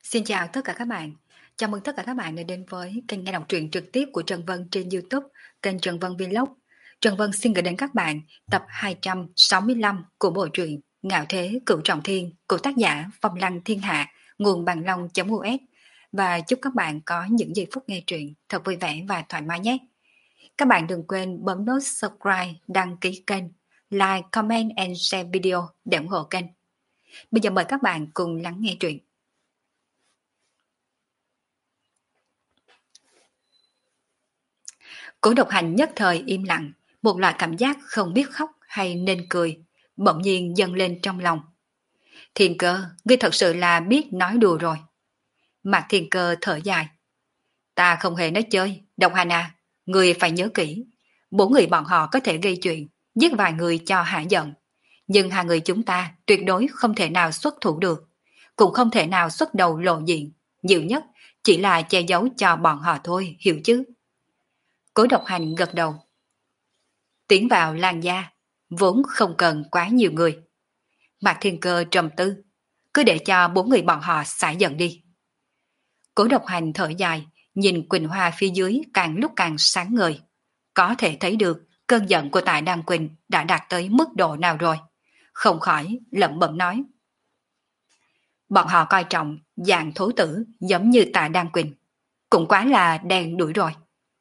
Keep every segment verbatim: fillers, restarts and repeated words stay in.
Xin chào tất cả các bạn. Chào mừng tất cả các bạn đã đến với kênh nghe đọc truyện trực tiếp của Trần Vân trên YouTube, kênh Trần Vân Vlog. Trần Vân xin gửi đến các bạn tập hai trăm sáu mươi lăm của bộ truyện Ngạo Thế Cửu Trọng Thiên của tác giả Phong Lăng Thiên Hạ, nguồn bằng long.us, và chúc các bạn có những giây phút nghe truyện thật vui vẻ và thoải mái nhé. Các bạn đừng quên bấm nút subscribe, đăng ký kênh, like, comment and share video để ủng hộ kênh. Bây giờ mời các bạn cùng lắng nghe truyện. Cố Độc Hành nhất thời im lặng, một loại cảm giác không biết khóc hay nên cười, bỗng nhiên dâng lên trong lòng. Thiên Cơ, ngươi thật sự là biết nói đùa rồi. Mạc Thiên Cơ thở dài. Ta không hề nói chơi, Độc Hành à, ngươi phải nhớ kỹ. Bốn người bọn họ có thể gây chuyện, giết vài người cho hạ giận. Nhưng hai người chúng ta tuyệt đối không thể nào xuất thủ được, cũng không thể nào xuất đầu lộ diện, nhiều nhất chỉ là che giấu cho bọn họ thôi, hiểu chứ? Cố Độc Hành gật đầu. Tiến vào Lan gia, vốn không cần quá nhiều người. Mạc Thiên Cơ trầm tư, cứ để cho bốn người bọn họ xả giận đi. Cố Độc Hành thở dài, nhìn Quỳnh Hoa phía dưới càng lúc càng sáng ngời. Có thể thấy được cơn giận của Tạ Đan Quỳnh đã đạt tới mức độ nào rồi. Không khỏi lẩm bẩm nói. Bọn họ coi trọng dạng thố tử giống như Tạ Đan Quỳnh, cũng quá là đen đuổi rồi.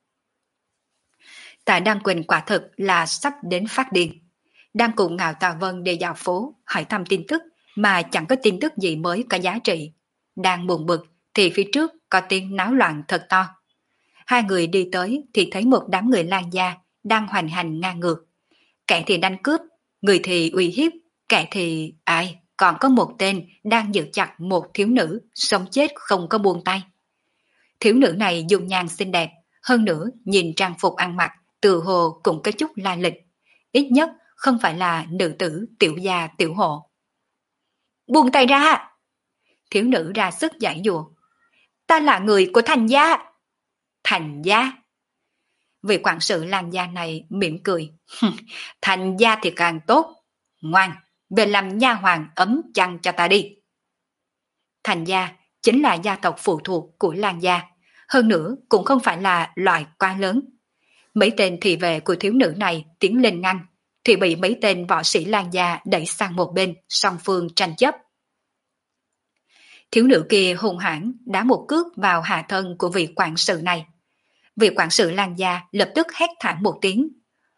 Tạ Đan Quỳnh quả thực là sắp đến phát điên. Đang cùng Ngạo Tà Vân đi dạo phố, hỏi thăm tin tức mà chẳng có tin tức gì mới có giá trị. Đang buồn bực thì phía trước có tiếng náo loạn thật to. Hai người đi tới thì thấy một đám người Lan gia đang hoành hành ngang ngược. Kẻ thì đánh cướp, người thì uy hiếp, kẻ thì ai, còn có một tên đang giữ chặt một thiếu nữ, sống chết không có buông tay. Thiếu nữ này dung nhan xinh đẹp, hơn nữa nhìn trang phục ăn mặc từ hồ cũng có chút lai lịch, ít nhất không phải là nữ tử tiểu gia tiểu hộ. Buông tay ra! Thiếu nữ ra sức giải dụa. Ta là người của Thành gia. Thành gia? Vị quản sự Lan gia này mỉm cười. Thành gia thì càng tốt. Ngoan, về làm nha hoàn ấm chăn cho ta đi. Thành gia chính là gia tộc phụ thuộc của Lan gia, hơn nữa cũng không phải là loại quá lớn. Mấy tên thị vệ của thiếu nữ này tiến lên ngăn, thì bị mấy tên võ sĩ Lan gia đẩy sang một bên, song phương tranh chấp. Thiếu nữ kia hung hãn đá một cước vào hạ thân của vị quản sự này. Vị quản sự Lan gia lập tức hét thảm một tiếng,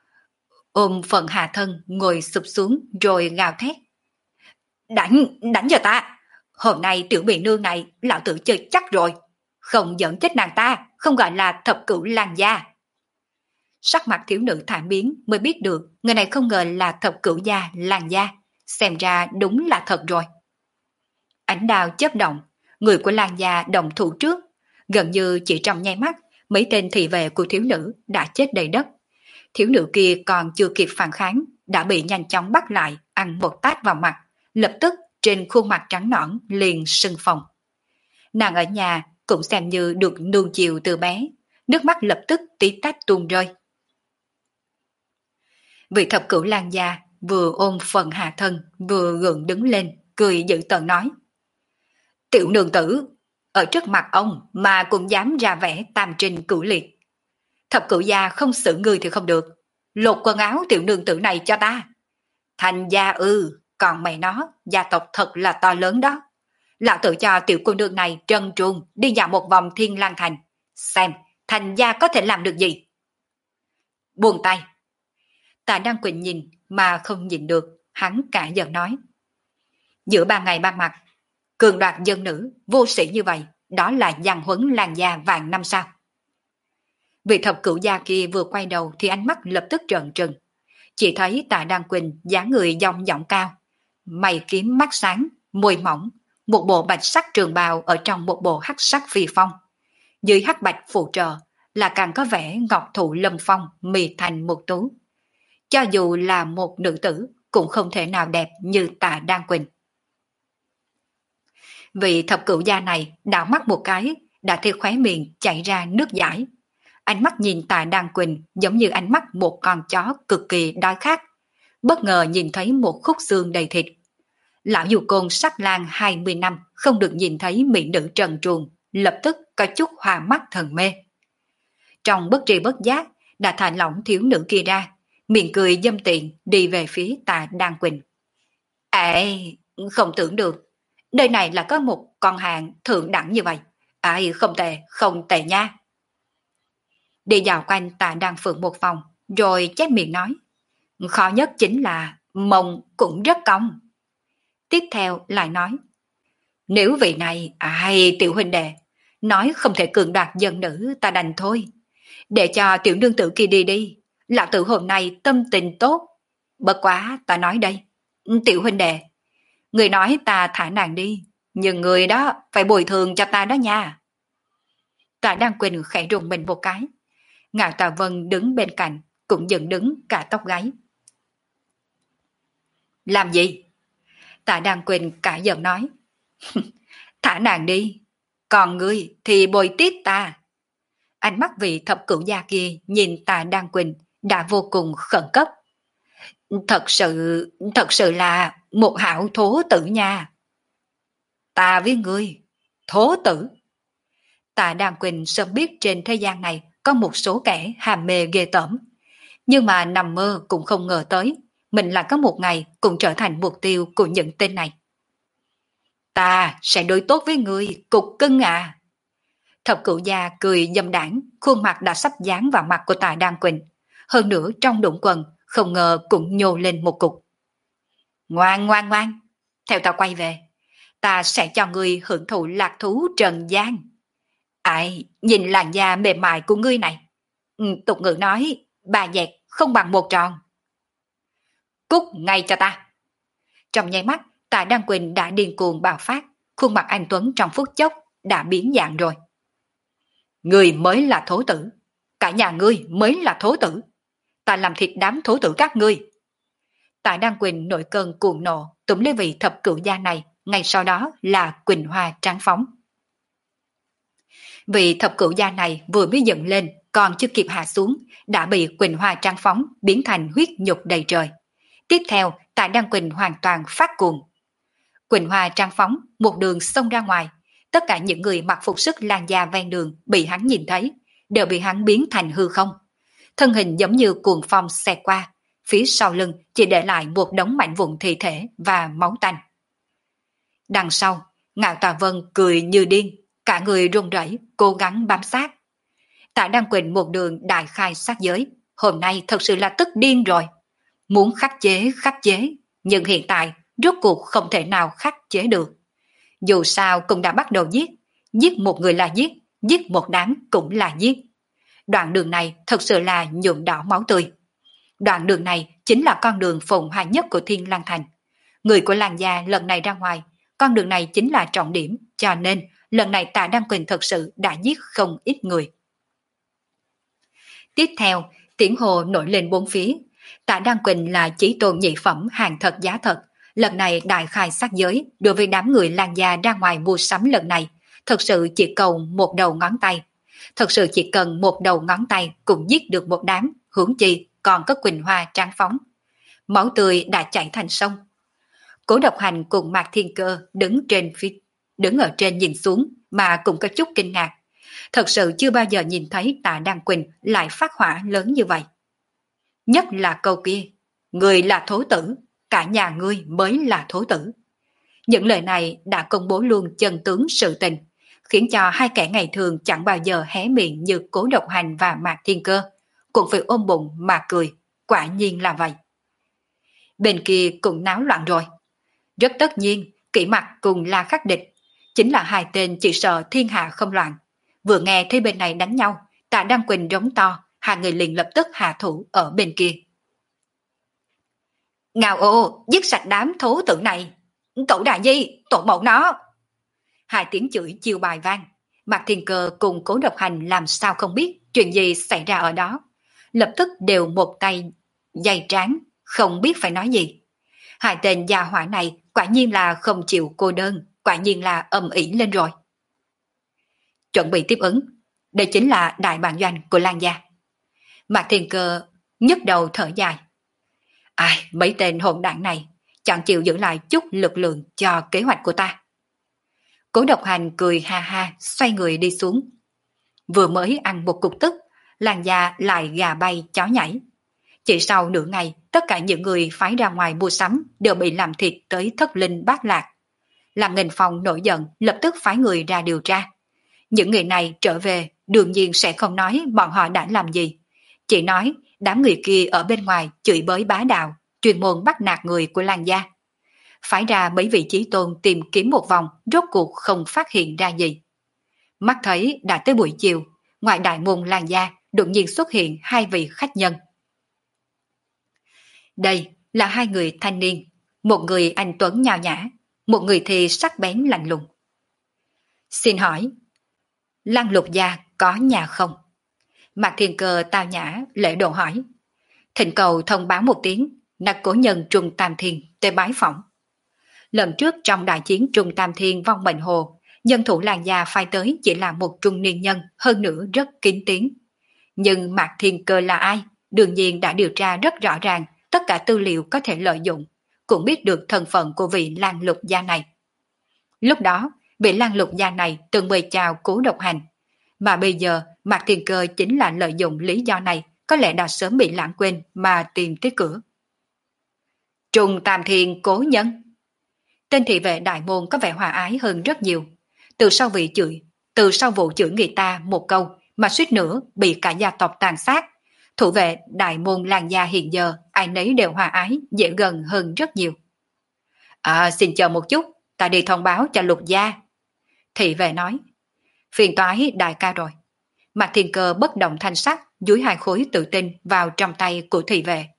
ôm phần hạ thân ngồi sụp xuống rồi gào thét. Đánh, đánh cho ta! Hôm nay tiểu biện nương này lão tử chơi chắc rồi. Không dẫn chết nàng ta, không gọi là thập cửu Lan gia. Sắc mặt thiếu nữ thảm biến mới biết được người này không ngờ là thập cửu gia Lan gia, xem ra đúng là thật rồi. Ánh đao chớp động, người của Lan gia động thủ trước, gần như chỉ trong nháy mắt, mấy tên thị vệ của thiếu nữ đã chết đầy đất. Thiếu nữ kia còn chưa kịp phản kháng, đã bị nhanh chóng bắt lại, ăn một tát vào mặt, lập tức trên khuôn mặt trắng nõn liền sưng phồng. Nàng ở nhà cũng xem như được nuông chiều từ bé, nước mắt lập tức tí tách tuôn rơi. Vị thập cửu Lan gia vừa ôm phần hạ thân vừa gượng đứng lên, cười dữ tợn nói. Tiểu nương tử, ở trước mặt ông mà cũng dám ra vẻ tam trình cửu liệt. Thập cửu gia không xử người thì không được, lột quần áo tiểu nương tử này cho ta. Thành gia ư, còn mày nó, gia tộc thật là to lớn đó. Lão tự cho tiểu cô nương này trần truồng đi dạo một vòng Thiên Lang Thành, xem Thành gia có thể làm được gì. Buông tay. Tạ Đan Quỳnh nhìn mà không nhìn được, hắn cả giận nói. Giữa ba ngày ba mặt, cường đoạt dân nữ, vô sĩ như vậy, đó là giang huấn Lan gia vàng năm sao. Vị thập cửu gia kia vừa quay đầu thì ánh mắt lập tức trợn trừng. Chỉ thấy Tạ Đan Quỳnh dáng người dong dỏng cao, mày kiếm mắt sáng, môi mỏng, một bộ bạch sắc trường bào ở trong một bộ hắc sắc phi phong. Dưới hắc bạch phụ trợ là càng có vẻ ngọc thụ lâm phong, mì thành một tú. Cho dù là một nữ tử cũng không thể nào đẹp như Tạ Đan Quỳnh. Vị thập cửu gia này đảo mắt một cái, đã thấy khóe miệng chảy ra nước dãi. Ánh mắt nhìn Tạ Đan Quỳnh giống như ánh mắt một con chó cực kỳ đói khát, bất ngờ nhìn thấy một khúc xương đầy thịt. Lão dù côn sắc lang hai mươi năm không được nhìn thấy mỹ nữ trần truồng, lập tức có chút hoa mắt thần mê. Trong bất tri bất giác, đã thả lỏng thiếu nữ kia ra, miệng cười dâm tiện đi về phía Tạ Đan Quỳnh. Ê, không tưởng được, nơi này là có một con hàng thượng đẳng như vậy. Ai không tệ, không tệ nha. Đi dạo quanh Tạ Đan Phượng một vòng, rồi chép miệng nói. Khó nhất chính là mông cũng rất cong. Tiếp theo lại nói. Nếu vị này, ai tiểu huynh đệ, nói không thể cường đoạt dân nữ ta đành thôi. Để cho tiểu nương tử kia đi đi, lão tử hôm nay tâm tình tốt. Bất quá ta nói đây, tiểu huynh đệ, người nói ta thả nàng đi, nhưng người đó phải bồi thường cho ta đó nha. Tạ Đan Quỳnh khẽ rùng mình một cái. Ngạo Tà Vân đứng bên cạnh, cũng dựng đứng cả tóc gáy. Làm gì? Tạ Đan Quỳnh cả giận nói. Thả nàng đi, còn ngươi thì bồi tiếp ta. Ánh mắt vị thập cửu gia kia nhìn Tạ Đan Quỳnh đã vô cùng khẩn cấp. Thật sự, thật sự là một hảo thố tử nha. Ta với ngươi, thố tử. Tạ Đan Quỳnh sớm biết trên thế gian này có một số kẻ hàm mê ghê tởm. Nhưng mà nằm mơ cũng không ngờ tới, mình lại có một ngày cũng trở thành mục tiêu của những tên này. Ta sẽ đối tốt với ngươi, cục cưng à. Thập cửu gia cười dâm đảng, khuôn mặt đã sắp dán vào mặt của Tạ Đan Quỳnh. Hơn nữa trong đụng quần, không ngờ cũng nhô lên một cục. Ngoan ngoan ngoan, theo ta quay về, ta sẽ cho ngươi hưởng thụ lạc thú trần gian. Ai, nhìn làn da mềm mại của ngươi này. Ừ, tục ngữ nói, ba dẹt không bằng một tròn. Cút ngay cho ta. Trong nháy mắt, Tạ Đan Quỳnh đã điên cuồng bạo phát, khuôn mặt anh Tuấn trong phút chốc đã biến dạng rồi. Ngươi mới là thố tử, cả nhà ngươi mới là thố tử. Ta làm thịt đám thố tử các ngươi. Tạ Đan Quỳnh nổi cơn cuồng nộ, túm lấy vị thập cửu gia này, ngay sau đó là Quỳnh Hoa tráng phóng. Vị thập cửu gia này vừa mới dựng lên, còn chưa kịp hạ xuống, đã bị Quỳnh Hoa tráng phóng biến thành huyết nhục đầy trời. Tiếp theo, Tạ Đan Quỳnh hoàn toàn phát cuồng. Quỳnh Hoa tráng phóng một đường xông ra ngoài, tất cả những người mặc phục sức lan da ven đường bị hắn nhìn thấy, đều bị hắn biến thành hư không. Thân hình giống như cuồng phong xẹt qua, phía sau lưng chỉ để lại một đống mảnh vụn thi thể và máu tanh. Đằng sau, Ngạo Tà Vân cười như điên, cả người run rẩy, cố gắng bám sát. Tạ Đan Quỳnh một đường đại khai sát giới, hôm nay thật sự là tức điên rồi. Muốn khắc chế, khắc chế, nhưng hiện tại rốt cuộc không thể nào khắc chế được. Dù sao cũng đã bắt đầu giết, giết một người là giết, giết một đám cũng là giết. Đoạn đường này thật sự là nhuộm đỏ máu tươi. Đoạn đường này chính là con đường phồn hoa nhất của Thiên Lang Thành. Người của làng gia lần này ra ngoài, con đường này chính là trọng điểm, cho nên lần này Tạ Đan Quỳnh thật sự đã giết không ít người. Tiếp theo, tiếng hồ nổi lên bốn phía. Tạ Đan Quỳnh là chí tôn nhị phẩm hàng thật giá thật. Lần này đại khai sát giới đối với đám người làng gia ra ngoài mua sắm lần này, thật sự chỉ cầu một đầu ngón tay. Thật sự chỉ cần một đầu ngón tay cũng giết được một đám, huống chi còn có Quỳnh Hoa tráng phóng. Máu tươi đã chảy thành sông. Cố Độc Hành cùng Mạc Thiên Cơ đứng trên phía, đứng ở trên nhìn xuống mà cũng có chút kinh ngạc. Thật sự chưa bao giờ nhìn thấy Tạ Đan Quỳnh lại phát hỏa lớn như vậy. Nhất là câu kia, người là thố tử, cả nhà ngươi mới là thố tử. Những lời này đã công bố luôn chân tướng sự tình, khiến cho hai kẻ ngày thường chẳng bao giờ hé miệng như Cố Độc Hành và Mạc Thiên Cơ, cũng phải ôm bụng mà cười, quả nhiên là vậy. Bên kia cũng náo loạn rồi. Rất tất nhiên, Kỷ Mặc cùng La Khắc Địch, chính là hai tên chỉ sợ thiên hạ không loạn. Vừa nghe thấy bên này đánh nhau, Tạ Đan Quỳnh rống to, hai người liền lập tức hạ thủ ở bên kia. Ngao ô, giết sạch đám thố tử này. Cậu đại di, tổ mẫu nó. Hai tiếng chửi chiêu bài vang. Mạc Thiên Cơ cùng Cố Độc Hành làm sao không biết chuyện gì xảy ra ở đó. Lập tức đều một tay dày trán, không biết phải nói gì. Hai tên gia hỏa này quả nhiên là không chịu cô đơn, quả nhiên là âm ỉ lên rồi. Chuẩn bị tiếp ứng, đây chính là đại bản doanh của Lan gia. Mạc Thiên Cơ nhức đầu thở dài. Ai, mấy tên hỗn đảng này chẳng chịu giữ lại chút lực lượng cho kế hoạch của ta. Cố Độc Hành cười ha ha, xoay người đi xuống. Vừa mới ăn một cục tức, làn da lại gà bay chó nhảy. Chỉ sau nửa ngày, tất cả những người phái ra ngoài mua sắm đều bị làm thịt tới thất linh bát lạc. Làm Nghênh Phong nổi giận, lập tức phái người ra điều tra. Những người này trở về đương nhiên sẽ không nói bọn họ đã làm gì. Chỉ nói đám người kia ở bên ngoài chửi bới bá đạo, chuyên môn bắt nạt người của làng gia. Phái ra mấy vị chí tôn tìm kiếm một vòng, rốt cuộc không phát hiện ra gì. Mắt thấy đã tới buổi chiều, ngoài đại môn làng gia đột nhiên xuất hiện hai vị khách nhân. Đây là hai người thanh niên, một người anh tuấn nhao nhã, một người thì sắc bén lạnh lùng. Xin hỏi, Lăng Lục gia có nhà không? Mạc Thiên Cơ tao nhã lễ độ hỏi. Thỉnh cầu thông báo một tiếng, nặc cổ nhân Trung Tam Thiên tới bái phỏng. Lần trước trong đại chiến Trung Tam Thiên vong mệnh hồ, nhân thủ làng gia phái tới chỉ là một trung niên nhân, hơn nữa rất kín tiếng. Nhưng Mạc Thiên Cơ là ai? Đương nhiên đã điều tra rất rõ ràng, tất cả tư liệu có thể lợi dụng, cũng biết được thân phận của vị Lăng Lục gia này. Lúc đó, vị Lăng Lục gia này từng mời chào Cố Độc Hành, mà bây giờ Mạc Thiên Cơ chính là lợi dụng lý do này, có lẽ đã sớm bị lãng quên mà tìm tới cửa. Trung Tam Thiên cố nhân. Tên thị vệ đại môn có vẻ hòa ái hơn rất nhiều. Từ sau vị chửi, từ sau vụ chửi người ta một câu mà suýt nữa bị cả gia tộc tàn sát. Thủ vệ đại môn làng gia hiện giờ ai nấy đều hòa ái, dễ gần hơn rất nhiều. À, xin chờ một chút, ta đi thông báo cho Lục gia. Thị vệ nói. Phiền toái đại ca rồi. Mạc Thiên Cơ bất động thanh sắc, dúi hai khối tự tin vào trong tay của thị vệ.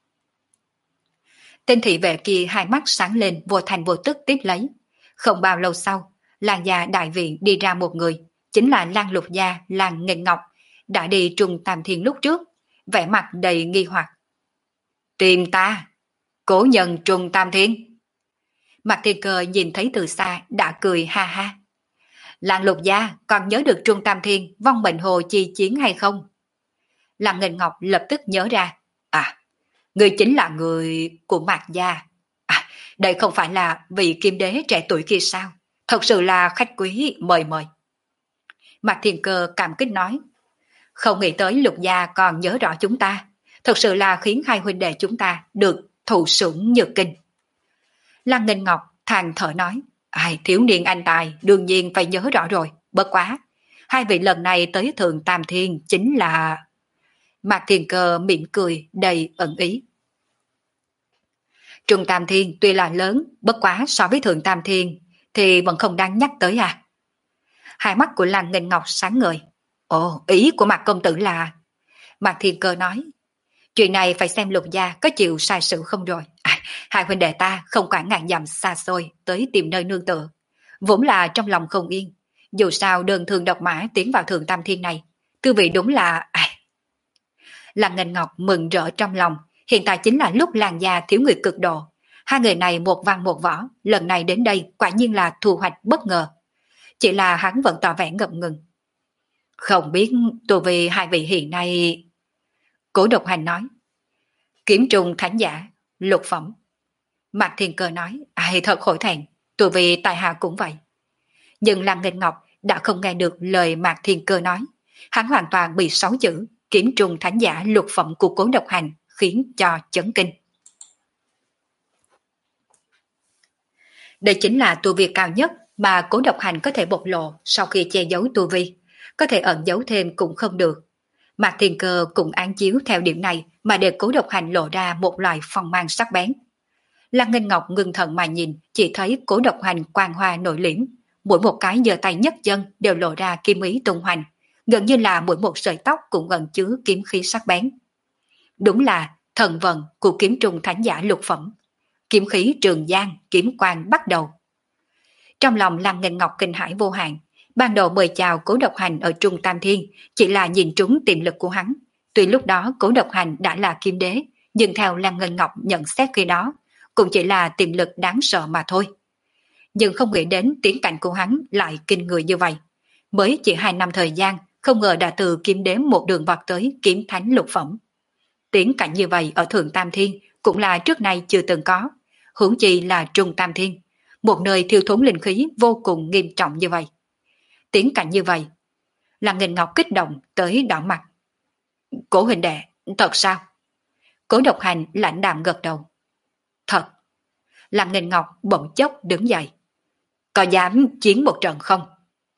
Tên thị vệ kia hai mắt sáng lên, vô thành vô tức tiếp lấy. Không bao lâu sau, làng gia đại viện đi ra một người, chính là Lăng Lục gia Lăng Nghênh Ngọc, đã đi Trung Tam Thiên lúc trước, vẻ mặt đầy nghi hoặc. Tìm ta, cố nhân Trung Tam Thiên. Mạc Thiên Cơ nhìn thấy từ xa đã cười ha ha. Lăng Lục gia còn nhớ được Trung Tam Thiên vong mệnh hồ chi chiến hay không? Lăng Nghênh Ngọc lập tức nhớ ra. À, người chính là người của Mạc gia. À, đây không phải là vị kim đế trẻ tuổi kia sao? Thật sự là khách quý, mời mời. Mạc Thiên Cơ cảm kích nói. Không nghĩ tới Lục gia còn nhớ rõ chúng ta. Thật sự là khiến hai huynh đệ chúng ta được thụ sủng nhược kinh. Lăng Nghênh Ngọc than thở nói. Ai, thiếu niên anh tài đương nhiên phải nhớ rõ rồi, bất quá. Hai vị lần này tới Thượng Tam Thiên chính là... Mạc Thiên Cơ mỉm cười đầy ẩn ý. Trung Tam Thiên tuy là lớn, bất quá so với Thượng Tam Thiên thì vẫn không đáng nhắc tới à. Hai mắt của Lăng Nghênh Ngọc sáng ngời. Ồ, ý của Mạc công tử là... Mạc Thiên Cơ nói. Chuyện này phải xem Lục gia có chịu sai sự không rồi. À, hai huynh đệ ta không quản ngàn dặm xa xôi tới tìm nơi nương tựa. Vốn là trong lòng không yên. Dù sao đơn thương độc mã tiến vào Thượng Tam Thiên này, tư vị đúng là... À. Lăng Nghênh Ngọc mừng rỡ trong lòng. Hiện tại chính là lúc làng gia thiếu người cực độ. Hai người này một văn một võ, lần này đến đây quả nhiên là thu hoạch bất ngờ. Chỉ là hắn vẫn tỏ vẻ ngập ngừng. Không biết tu vi hai vị hiện nay... Cố Độc Hành nói. Kiếm trùng thánh giả, lục phẩm. Mạc Thiên Cơ nói. Ai thật hổ thẹn, tu vi tại hạ cũng vậy. Nhưng Lăng Nghênh Ngọc đã không nghe được lời Mạc Thiên Cơ nói. Hắn hoàn toàn bị sáu chữ kiếm trùng thánh giả lục phẩm của Cố Độc Hành khiến cho chấn kinh. Đây chính là tu vi cao nhất mà Cố Độc Hành có thể bộc lộ sau khi che giấu tu vi. Có thể ẩn giấu thêm cũng không được. Mạc Thiên Cơ cũng án chiếu theo điểm này mà để Cố Độc Hành lộ ra một loại phong mang sắc bén. Lăng Nghênh Ngọc ngưng thần mà nhìn, chỉ thấy Cố Độc Hành quang hoa nổi liễm, mỗi một cái giơ tay nhấc chân đều lộ ra kim ý tung hoành, gần như là mỗi một sợi tóc cũng ẩn chứa kiếm khí sắc bén. Đúng là thần vận của kiếm trùng thánh giả lục phẩm. Kiếm khí trường giang, kiếm quang bắt đầu. Trong lòng Lăng Nghênh Ngọc kinh hãi vô hạn. Ban đầu mời chào Cố Độc Hành ở Trung Tam Thiên chỉ là nhìn trúng tiềm lực của hắn. Tuy lúc đó Cố Độc Hành đã là kim đế, nhưng theo Lăng Nghênh Ngọc nhận xét khi đó, cũng chỉ là tiềm lực đáng sợ mà thôi. Nhưng không nghĩ đến tiến cảnh của hắn lại kinh người như vậy. Mới chỉ hai năm thời gian, không ngờ đã từ kim đế một đường vọt tới kiếm thánh lục phẩm. Tiến cảnh như vậy ở Thượng Tam Thiên cũng là trước nay chưa từng có. huống chi là Trung Tam Thiên, một nơi thiêu thốn linh khí vô cùng nghiêm trọng như vậy. Tiến cảnh như vậy, Lăng Nghênh Ngọc kích động tới đỏ mặt. Cố huynh đệ, thật sao? Cố Độc Hành lãnh đạm gật đầu. Thật. Lăng Nghênh Ngọc bỗng chốc đứng dậy. Có dám chiến một trận không?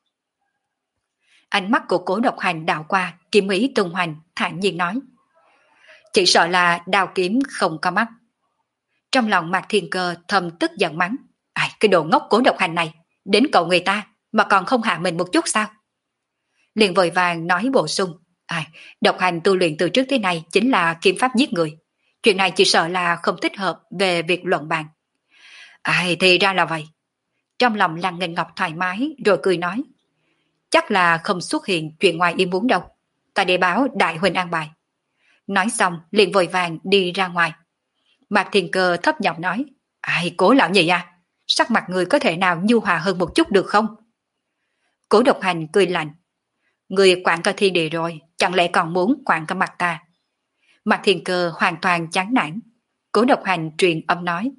Ánh mắt của Cố Độc Hành đảo qua, kiếm ý tung hoành, thản nhiên nói. Chỉ sợ là đao kiếm không có mắt. Trong lòng Mạc Thiên Cơ thầm tức giận mắng. Ai, cái đồ ngốc Cố Độc Hành này, đến cậu người ta mà còn không hạ mình một chút sao? Liền vội vàng nói bổ sung. Ai, Độc Hành tu luyện từ trước tới nay chính là kiếm pháp giết người. Chuyện này chỉ sợ là không thích hợp về việc luận bàn. Ai, thì ra là vậy. Trong lòng Lăng Nghênh Ngọc thoải mái rồi cười nói. Chắc là không xuất hiện chuyện ngoài ý muốn đâu. Ta để báo đại huynh an bài. Nói xong liền vội vàng đi ra ngoài. Mạc Thiên Cơ thấp giọng nói. Ai, Cố lão nhị à, sắc mặt người có thể nào nhu hòa hơn một chút được không? Cố Độc Hành cười lạnh. Người quản cả thiên địa rồi, chẳng lẽ còn muốn quản cả mặt ta? Mạc Thiên Cơ hoàn toàn chán nản. Cố Độc Hành truyền âm nói.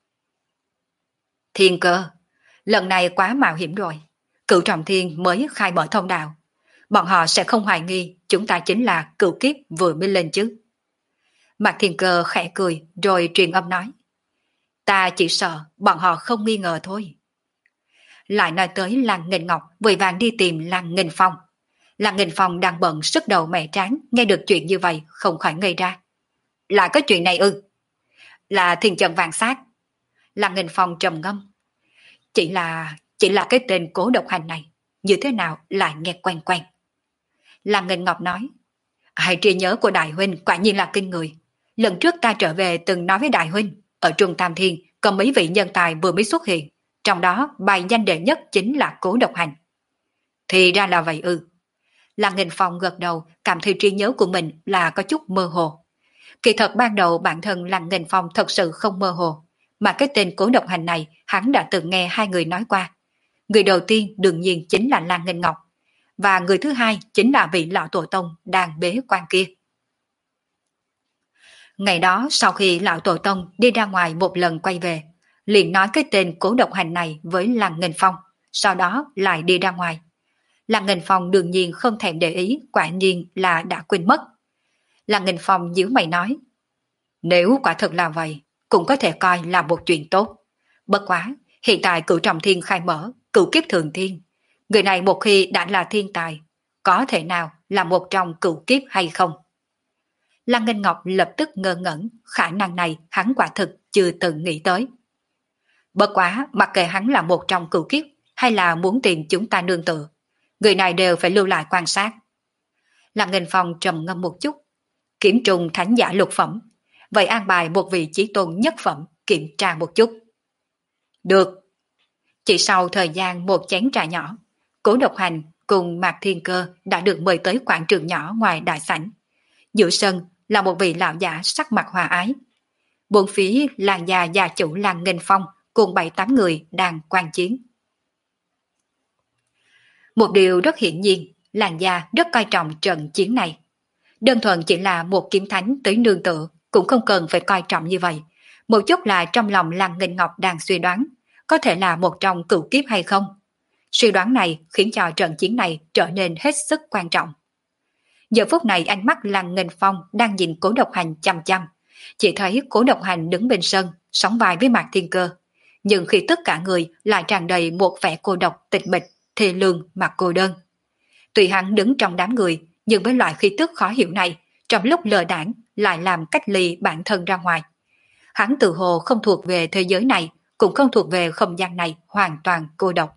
Thiên Cơ, lần này quá mạo hiểm rồi. Cửu Trọng Thiên mới khai mở thông đạo. Bọn họ sẽ không hoài nghi chúng ta chính là cửu kiếp vừa mới lên chứ. Mạc Thiên Cơ khẽ cười rồi truyền âm nói. Ta chỉ sợ bọn họ không nghi ngờ thôi. Lại nói tới Lăng Nghênh Ngọc vội vàng đi tìm Lăng Nghênh Phong. Lăng Nghênh Phong đang bận sức đầu mẻ trán, nghe được chuyện như vậy không khỏi ngây ra. Là có chuyện này ư? Là thiên trần vàng sát. Lăng Nghênh Phong trầm ngâm. Chỉ là, chỉ là cái tên Cố Độc Hành này, như thế nào lại nghe quen quen. Lăng Nghênh Ngọc nói. Hai trí nhớ của Đại huynh quả nhiên là kinh người. Lần trước ta trở về từng nói với Đại huynh, ở Trung Tam Thiên có mấy vị nhân tài vừa mới xuất hiện, trong đó bài danh đệ nhất chính là Cố Độc Hành. Thì ra là vậy ư. Lăng Nghênh Phong gật đầu, cảm thấy trí nhớ của mình là có chút mơ hồ. Kỳ thật ban đầu bản thân Lăng Nghênh Phong thật sự không mơ hồ, mà cái tên Cố Độc Hành này hắn đã từng nghe hai người nói qua. Người đầu tiên đương nhiên chính là Lăng Nghênh Ngọc, và người thứ hai chính là vị lão tổ tông đang bế quan kia. Ngày đó sau khi lão tổ tông đi ra ngoài một lần quay về, liền nói cái tên Cố Độc Hành này với Lăng Nghênh Phong, sau đó lại đi ra ngoài. Lăng Nghênh Phong đương nhiên không thèm để ý, quả nhiên là đã quên mất. Lăng Nghênh Phong nhíu mày nói, nếu quả thật là vậy, cũng có thể coi là một chuyện tốt. Bất quá, hiện tại Cửu Trọng Thiên khai mở, cửu kiếp thường thiên. Người này một khi đã là thiên tài, có thể nào là một trong cửu kiếp hay không? Lăng Nghênh Ngọc lập tức ngơ ngẩn, khả năng này hắn quả thực chưa từng nghĩ tới. Bất quá, mặc kệ hắn là một trong cửu kiếp, hay là muốn tìm chúng ta nương tựa, người này đều phải lưu lại quan sát. Lăng Nghênh Phong trầm ngâm một chút, kiểm trùng thánh giả lục phẩm, vậy an bài một vị chí tôn nhất phẩm kiểm tra một chút. Được. Chỉ sau thời gian một chén trà nhỏ, Cố Độc Hành cùng Mạc Thiên Cơ đã được mời tới quảng trường nhỏ ngoài đại sảnh. Giữa sân là một vị lão giả sắc mặt hòa ái. Bốn phía làng già gia chủ Lăng Nghênh Phong cùng bảy tám người đang quan chiến. Một điều rất hiển nhiên, làng già rất coi trọng trận chiến này. Đơn thuần chỉ là một kiếm thánh tới nương tựa, cũng không cần phải coi trọng như vậy. Một chút là trong lòng Lăng Nghênh Ngọc đang suy đoán, có thể là một trong cửu kiếp hay không. Suy đoán này khiến cho trận chiến này trở nên hết sức quan trọng. Giờ phút này ánh mắt Lăng Nghênh Phong đang nhìn Cố Độc Hành chăm chăm. Chỉ thấy Cố Độc Hành đứng bên sân, sóng vai với Mạc Thiên Cơ. Nhưng khi tất cả người lại tràn đầy một vẻ cô độc tịch mịch, thê lương mà cô đơn. Tuy hắn đứng trong đám người, nhưng với loại khí tức khó hiểu này, trong lúc lờ đảng lại làm cách ly bản thân ra ngoài. Hắn tự hồ không thuộc về thế giới này, cũng không thuộc về không gian này, hoàn toàn cô độc.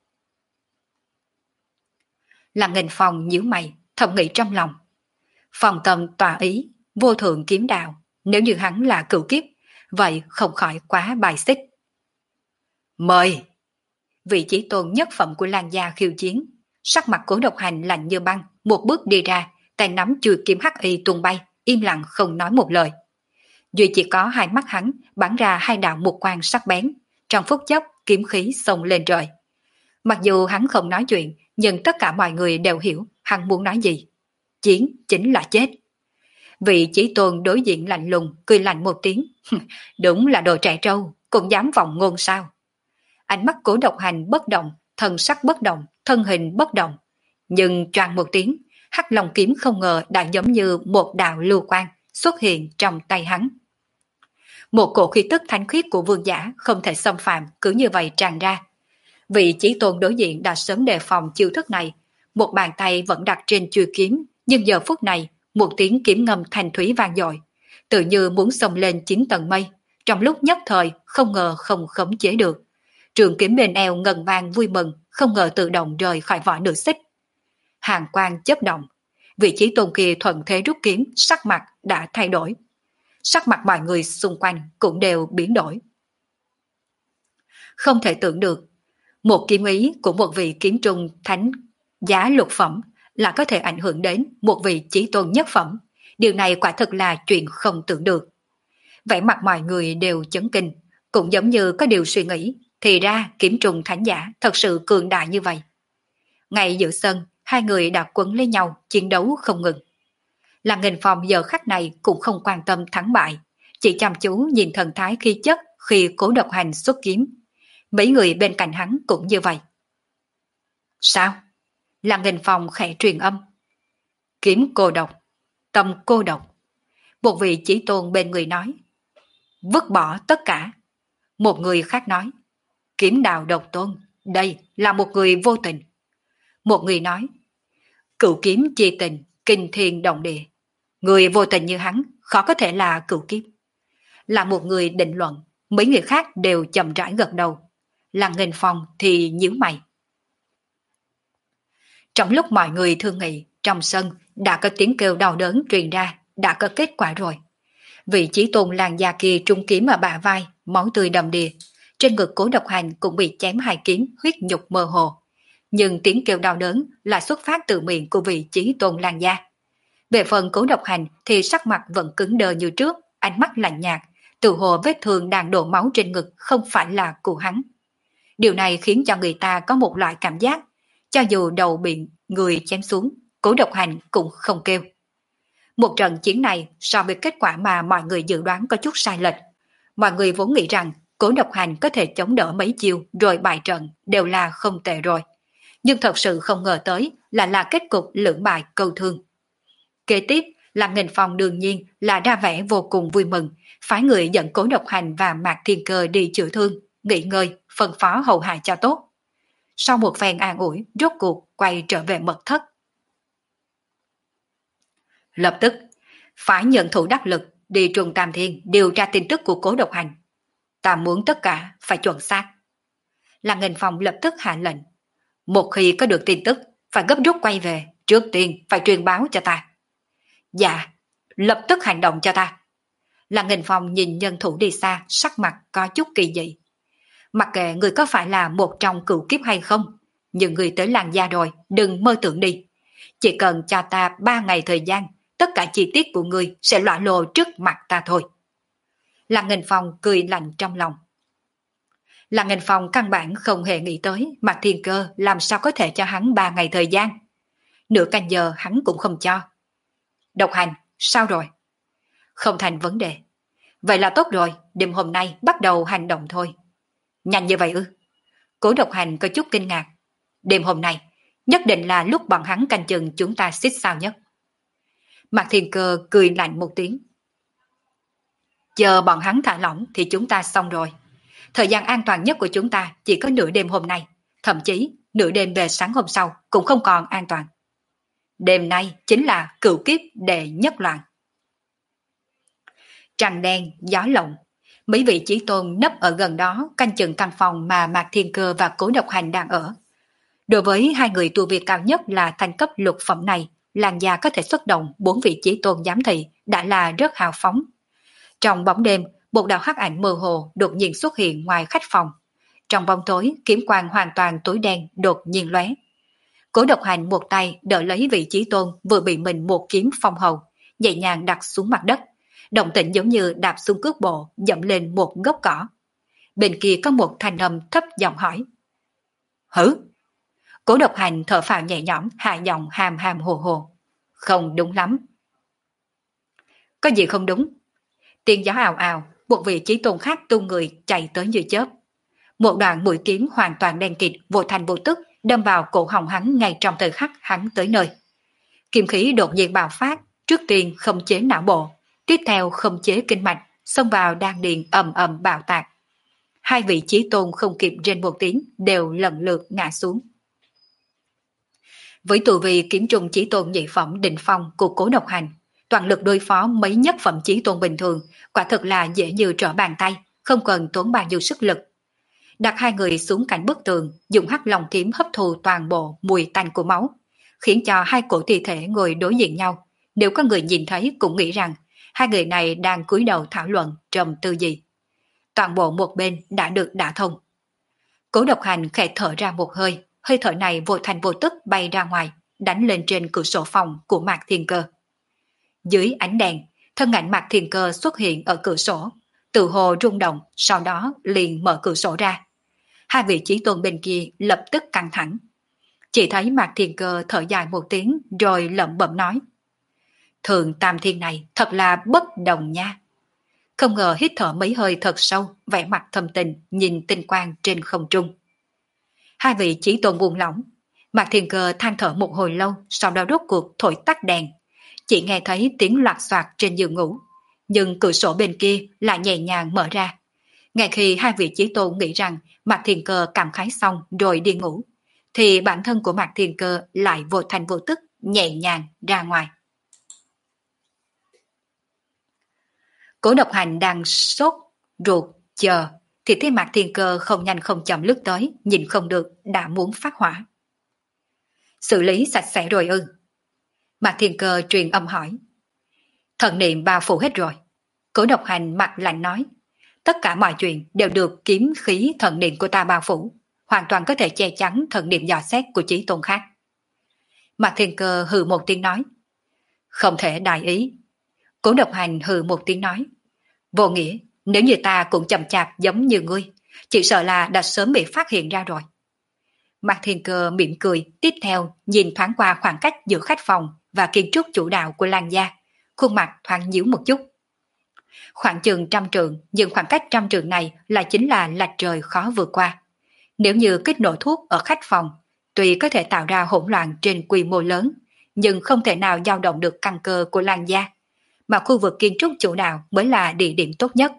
Lăng Nghênh Phong nhíu mày, thầm nghĩ trong lòng. Phòng tâm tòa ý, vô thượng kiếm đạo, nếu như hắn là cửu kiếp, vậy không khỏi quá bài xích. Mời! Vị chí tôn nhất phẩm của Lan gia khiêu chiến, sắc mặt Cố Độc Hành lạnh như băng, một bước đi ra, tay nắm chuôi kiếm hắc y tung bay, im lặng không nói một lời. Duy chỉ có hai mắt hắn bắn ra hai đạo mục quang sắc bén, trong phút chốc kiếm khí xông lên trời. Mặc dù hắn không nói chuyện, nhưng tất cả mọi người đều hiểu hắn muốn nói gì. Chiến chính là chết. Vị chí tôn đối diện lạnh lùng, cười lạnh một tiếng. Đúng là đồ trẻ trâu, cũng dám vọng ngôn sao? Ánh mắt Cố Độc Hành bất động, thân sắc bất động, thân hình bất động. Nhưng choàng một tiếng, hắc long kiếm không ngờ đã giống như một đạo lưu quang xuất hiện trong tay hắn. Một cổ khí tức thánh khiết của vương giả không thể xâm phạm cứ như vậy tràn ra. Vị chí tôn đối diện đã sớm đề phòng chiêu thức này, một bàn tay vẫn đặt trên chuôi kiếm, nhưng giờ phút này một tiếng kiếm ngâm thanh thúy vang dội, tự như muốn xông lên chín tầng mây, trong lúc nhất thời không ngờ không khống chế được. Trường kiếm bên eo ngân vang vui mừng, không ngờ tự động rời khỏi vỏ nửa xích. Hàng quang chớp động, vị trí tôn kia thuận thế rút kiếm, sắc mặt đã thay đổi. Sắc mặt mọi người xung quanh cũng đều biến đổi. Không thể tưởng được, một kiếm ý của một vị kiếm trung thánh giá lục phẩm là có thể ảnh hưởng đến một vị chí tôn nhất phẩm. Điều này quả thực là chuyện không tưởng được. Vẻ mặt mọi người đều chấn kinh, cũng giống như có điều suy nghĩ, thì ra kiếm trùng thánh giả thật sự cường đại như vậy. Ngay giữa sân, hai người đã quấn lấy nhau, chiến đấu không ngừng. Là Nghênh Phong giờ khắc này cũng không quan tâm thắng bại, chỉ chăm chú nhìn thần thái khí chất khi Cố Độc Hành xuất kiếm. Mấy người bên cạnh hắn cũng như vậy. Sao? Là Nghênh Phong khẽ truyền âm. Kiếm cô độc, tâm cô độc. Một vị chí tôn bên người nói. Vứt bỏ tất cả. Một người khác nói. Kiếm đạo độc tôn, đây là một người vô tình. Một người nói. Cửu kiếm chi tình, kinh thiên động địa. Người vô tình như hắn khó có thể là cửu kiếm. Là một người định luận, mấy người khác đều chậm rãi gật đầu. Là Nghênh Phong thì nhíu mày. Trong lúc mọi người thương nghị, trong sân đã có tiếng kêu đau đớn truyền ra, đã có kết quả rồi. Vị chí tôn làn da kia trung kiếm ở bả vai, máu tươi đầm đìa. Trên ngực Cố Độc Hành cũng bị chém hai kiếm, huyết nhục mơ hồ. Nhưng tiếng kêu đau đớn là xuất phát từ miệng của vị chí tôn làn da. Về phần Cố Độc Hành thì sắc mặt vẫn cứng đờ như trước, ánh mắt lạnh nhạt, tự hồ vết thương đang đổ máu trên ngực không phải là của hắn. Điều này khiến cho người ta có một loại cảm giác, cho dù đầu bị người chém xuống, Cố Độc Hành cũng không kêu. Một trận chiến này so với kết quả mà mọi người dự đoán có chút sai lệch. Mọi người vốn nghĩ rằng Cố Độc Hành có thể chống đỡ mấy chiêu rồi bại trận đều là không tệ rồi. Nhưng thật sự không ngờ tới là là kết cục lưỡng bại câu thương. Kế tiếp là Nghênh Phong đương nhiên là ra vẻ vô cùng vui mừng, phái người dẫn Cố Độc Hành và Mạc Thiên Cơ đi chữa thương, nghỉ ngơi, phân phó hậu hạ cho tốt. Sau một phen an ủi, rốt cuộc quay trở về mật thất. Lập tức, phải nhận thủ đắc lực đi Trung Tam Thiên điều tra tin tức của Cố Độc Hành. Ta muốn tất cả phải chuẩn xác. Là Nghênh Phong lập tức hạ lệnh. Một khi có được tin tức, phải gấp rút quay về, trước tiên phải truyền báo cho ta. Dạ, lập tức hành động cho ta. Là Nghênh Phong nhìn nhân thủ đi xa, sắc mặt có chút kỳ dị. Mặc kệ người có phải là một trong cửu kiếp hay không, nhưng người tới làng gia rồi, đừng mơ tưởng đi. Chỉ cần cho ta ba ngày thời gian, tất cả chi tiết của người sẽ lõa lồ trước mặt ta thôi. Là Nghênh Phong cười lạnh trong lòng. Là Nghênh Phong căn bản không hề nghĩ tới Mạc Thiên Cơ làm sao có thể cho hắn ba ngày thời gian. Nửa canh giờ hắn cũng không cho. Độc Hành, sao rồi? Không thành vấn đề. Vậy là tốt rồi, đêm hôm nay bắt đầu hành động thôi. Nhanh như vậy ư? Cố Độc Hành có chút kinh ngạc. Đêm hôm nay, nhất định là lúc bọn hắn canh chừng chúng ta xích sao nhất. Mạc Thiên Cơ cười lạnh một tiếng. Chờ bọn hắn thả lỏng thì chúng ta xong rồi. Thời gian an toàn nhất của chúng ta chỉ có nửa đêm hôm nay, thậm chí nửa đêm về sáng hôm sau cũng không còn an toàn. Đêm nay chính là cửu kiếp đệ nhất loạn. Trăng đen, gió lộng, mấy vị chí tôn nấp ở gần đó canh chừng căn phòng mà Mạc Thiên Cơ và Cố Độc Hành đang ở. Đối với hai người tu vi cao nhất là thành cấp lục phẩm này, làn da có thể xuất động bốn vị chí tôn giám thị đã là rất hào phóng. Trong bóng đêm, một đạo hắc ảnh mơ hồ đột nhiên xuất hiện ngoài khách phòng. Trong bóng tối, kiếm quang hoàn toàn tối đen đột nhiên lóe. Cố Độc Hành một tay đỡ lấy vị chí tôn vừa bị mình một kiếm phong hầu, nhẹ nhàng đặt xuống mặt đất. Động tĩnh giống như đạp xuống cước bộ, dẫm lên một gốc cỏ. Bên kia có một thanh âm thấp giọng hỏi. Hử? Cố Độc Hành thở phào nhẹ nhõm, hạ giọng hàm hàm hồ hồ. Không đúng lắm. Có gì không đúng? Tiếng gió ào ào, một vị chí tôn khác tung người chạy tới như chớp. Một đoạn mũi kiếm hoàn toàn đen kịt vô thành vô tức đâm vào cổ họng hắn ngay trong thời khắc hắn tới nơi. Kim khí đột nhiên bạo phát, trước tiên khống chế não bộ, tiếp theo khống chế kinh mạch, xông vào đan điền ầm ầm bạo tạc. Hai vị chí tôn không kịp rên một tiếng đều lần lượt ngã xuống. Với tù vị kiếm trùng chí tôn nhị phẩm đỉnh phong của Cố Độc Hành, toàn lực đối phó mấy nhất phẩm chí tôn bình thường, quả thực là dễ như trở bàn tay, không cần tốn bao nhiêu sức lực. Đặt hai người xuống cạnh bức tường, dùng hắc long kiếm hấp thu toàn bộ mùi tanh của máu, khiến cho hai cổ thi thể ngồi đối diện nhau. Nếu có người nhìn thấy cũng nghĩ rằng hai người này đang cúi đầu thảo luận trầm tư gì. Toàn bộ một bên đã được đả thông. Cố Độc Hành khẽ thở ra một hơi, hơi thở này vô thành vô tức bay ra ngoài, đánh lên trên cửa sổ phòng của Mạc Thiên Cơ. Dưới ánh đèn, thân ảnh Mạc Thiên Cơ xuất hiện ở cửa sổ, tự hồ rung động, sau đó liền mở cửa sổ ra. Hai vị chí tôn bên kia lập tức căng thẳng. Chỉ thấy Mạc Thiên Cơ thở dài một tiếng rồi lẩm bẩm nói: Thường Tam Thiên này thật là bất đồng nha. Không ngờ hít thở mấy hơi thật sâu, vẻ mặt thâm tình nhìn tinh quang trên không trung. Hai vị chí tôn buông lỏng. Mạc Thiên Cơ than thở một hồi lâu, sau đó rốt cuộc thổi tắt đèn. Chỉ nghe thấy tiếng loạt soạt trên giường ngủ, nhưng cửa sổ bên kia lại nhẹ nhàng mở ra. Ngay khi hai vị chí tôn nghĩ rằng Mạc Thiên Cơ cảm khái xong rồi đi ngủ, thì bản thân của Mạc Thiên Cơ lại vô thành vô tức nhẹ nhàng ra ngoài. Cố Độc Hành đang sốt ruột chờ, thì thấy Mạc Thiên Cơ không nhanh không chậm lướt tới, nhìn không được đã muốn phát hỏa. Xử lý sạch sẽ rồi ư? Mạc Thiên Cơ truyền âm hỏi. Thần niệm bao phủ hết rồi. Cố Độc Hành mặt lạnh nói. Tất cả mọi chuyện đều được kiếm khí thần niệm của ta bao phủ, hoàn toàn có thể che chắn thần niệm dò xét của chí tôn khác. Mạc Thiên Cơ hừ một tiếng nói. Không thể đại ý. Cố Độc Hành hừ một tiếng nói. Vô nghĩa, nếu như ta cũng chậm chạp giống như ngươi, chỉ sợ là đã sớm bị phát hiện ra rồi. Mạc Thiên Cơ mỉm cười, tiếp theo nhìn thoáng qua khoảng cách giữa khách phòng và kiến trúc chủ đạo của Lan gia, khuôn mặt thoáng nhíu một chút. Khoảng chừng trăm trượng, nhưng khoảng cách trăm trượng này là chính là lạch trời khó vượt qua. Nếu như kích nổ thuốc ở khách phòng, tuy có thể tạo ra hỗn loạn trên quy mô lớn, nhưng không thể nào dao động được căn cơ của Lan gia, mà khu vực kiến trúc chủ đạo mới là địa điểm tốt nhất.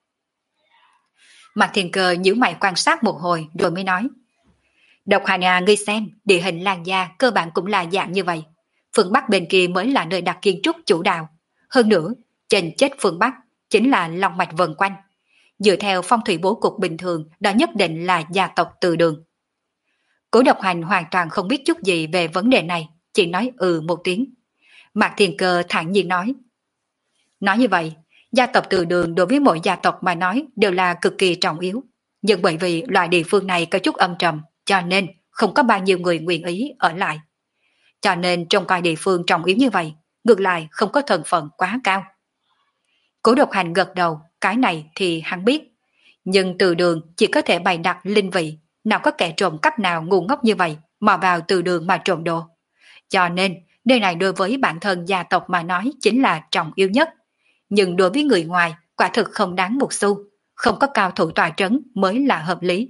Mạc Thiên Cơ nhíu mày quan sát một hồi rồi mới nói. Độc Hành à, ngươi xem, địa hình Lan gia cơ bản cũng là dạng như vậy. Phương Bắc bên kia mới là nơi đặt kiến trúc chủ đạo. Hơn nữa, trên chết phương Bắc chính là long mạch vần quanh. Dựa theo phong thủy bố cục bình thường, đó nhất định là gia tộc Từ Đường. Cố Độc Hành hoàn toàn không biết chút gì về vấn đề này, chỉ nói ừ một tiếng. Mạc Thiên Cơ thản nhiên nói. Nói như vậy, gia tộc Từ Đường đối với mỗi gia tộc mà nói đều là cực kỳ trọng yếu. Nhưng bởi vì loại địa phương này có chút âm trầm, cho nên không có bao nhiêu người nguyện ý ở lại. Cho nên trong coi địa phương trọng yếu như vậy, ngược lại không có thần phận quá cao. Cố Độc Hành gật đầu, cái này thì hắn biết. Nhưng Từ Đường chỉ có thể bày đặt linh vị, nào có kẻ trộm cắp nào ngu ngốc như vậy mà vào Từ Đường mà trộm đồ. Cho nên, nơi này đối với bản thân gia tộc mà nói chính là trọng yếu nhất. Nhưng đối với người ngoài, quả thực không đáng một xu, không có cao thủ tòa trấn mới là hợp lý.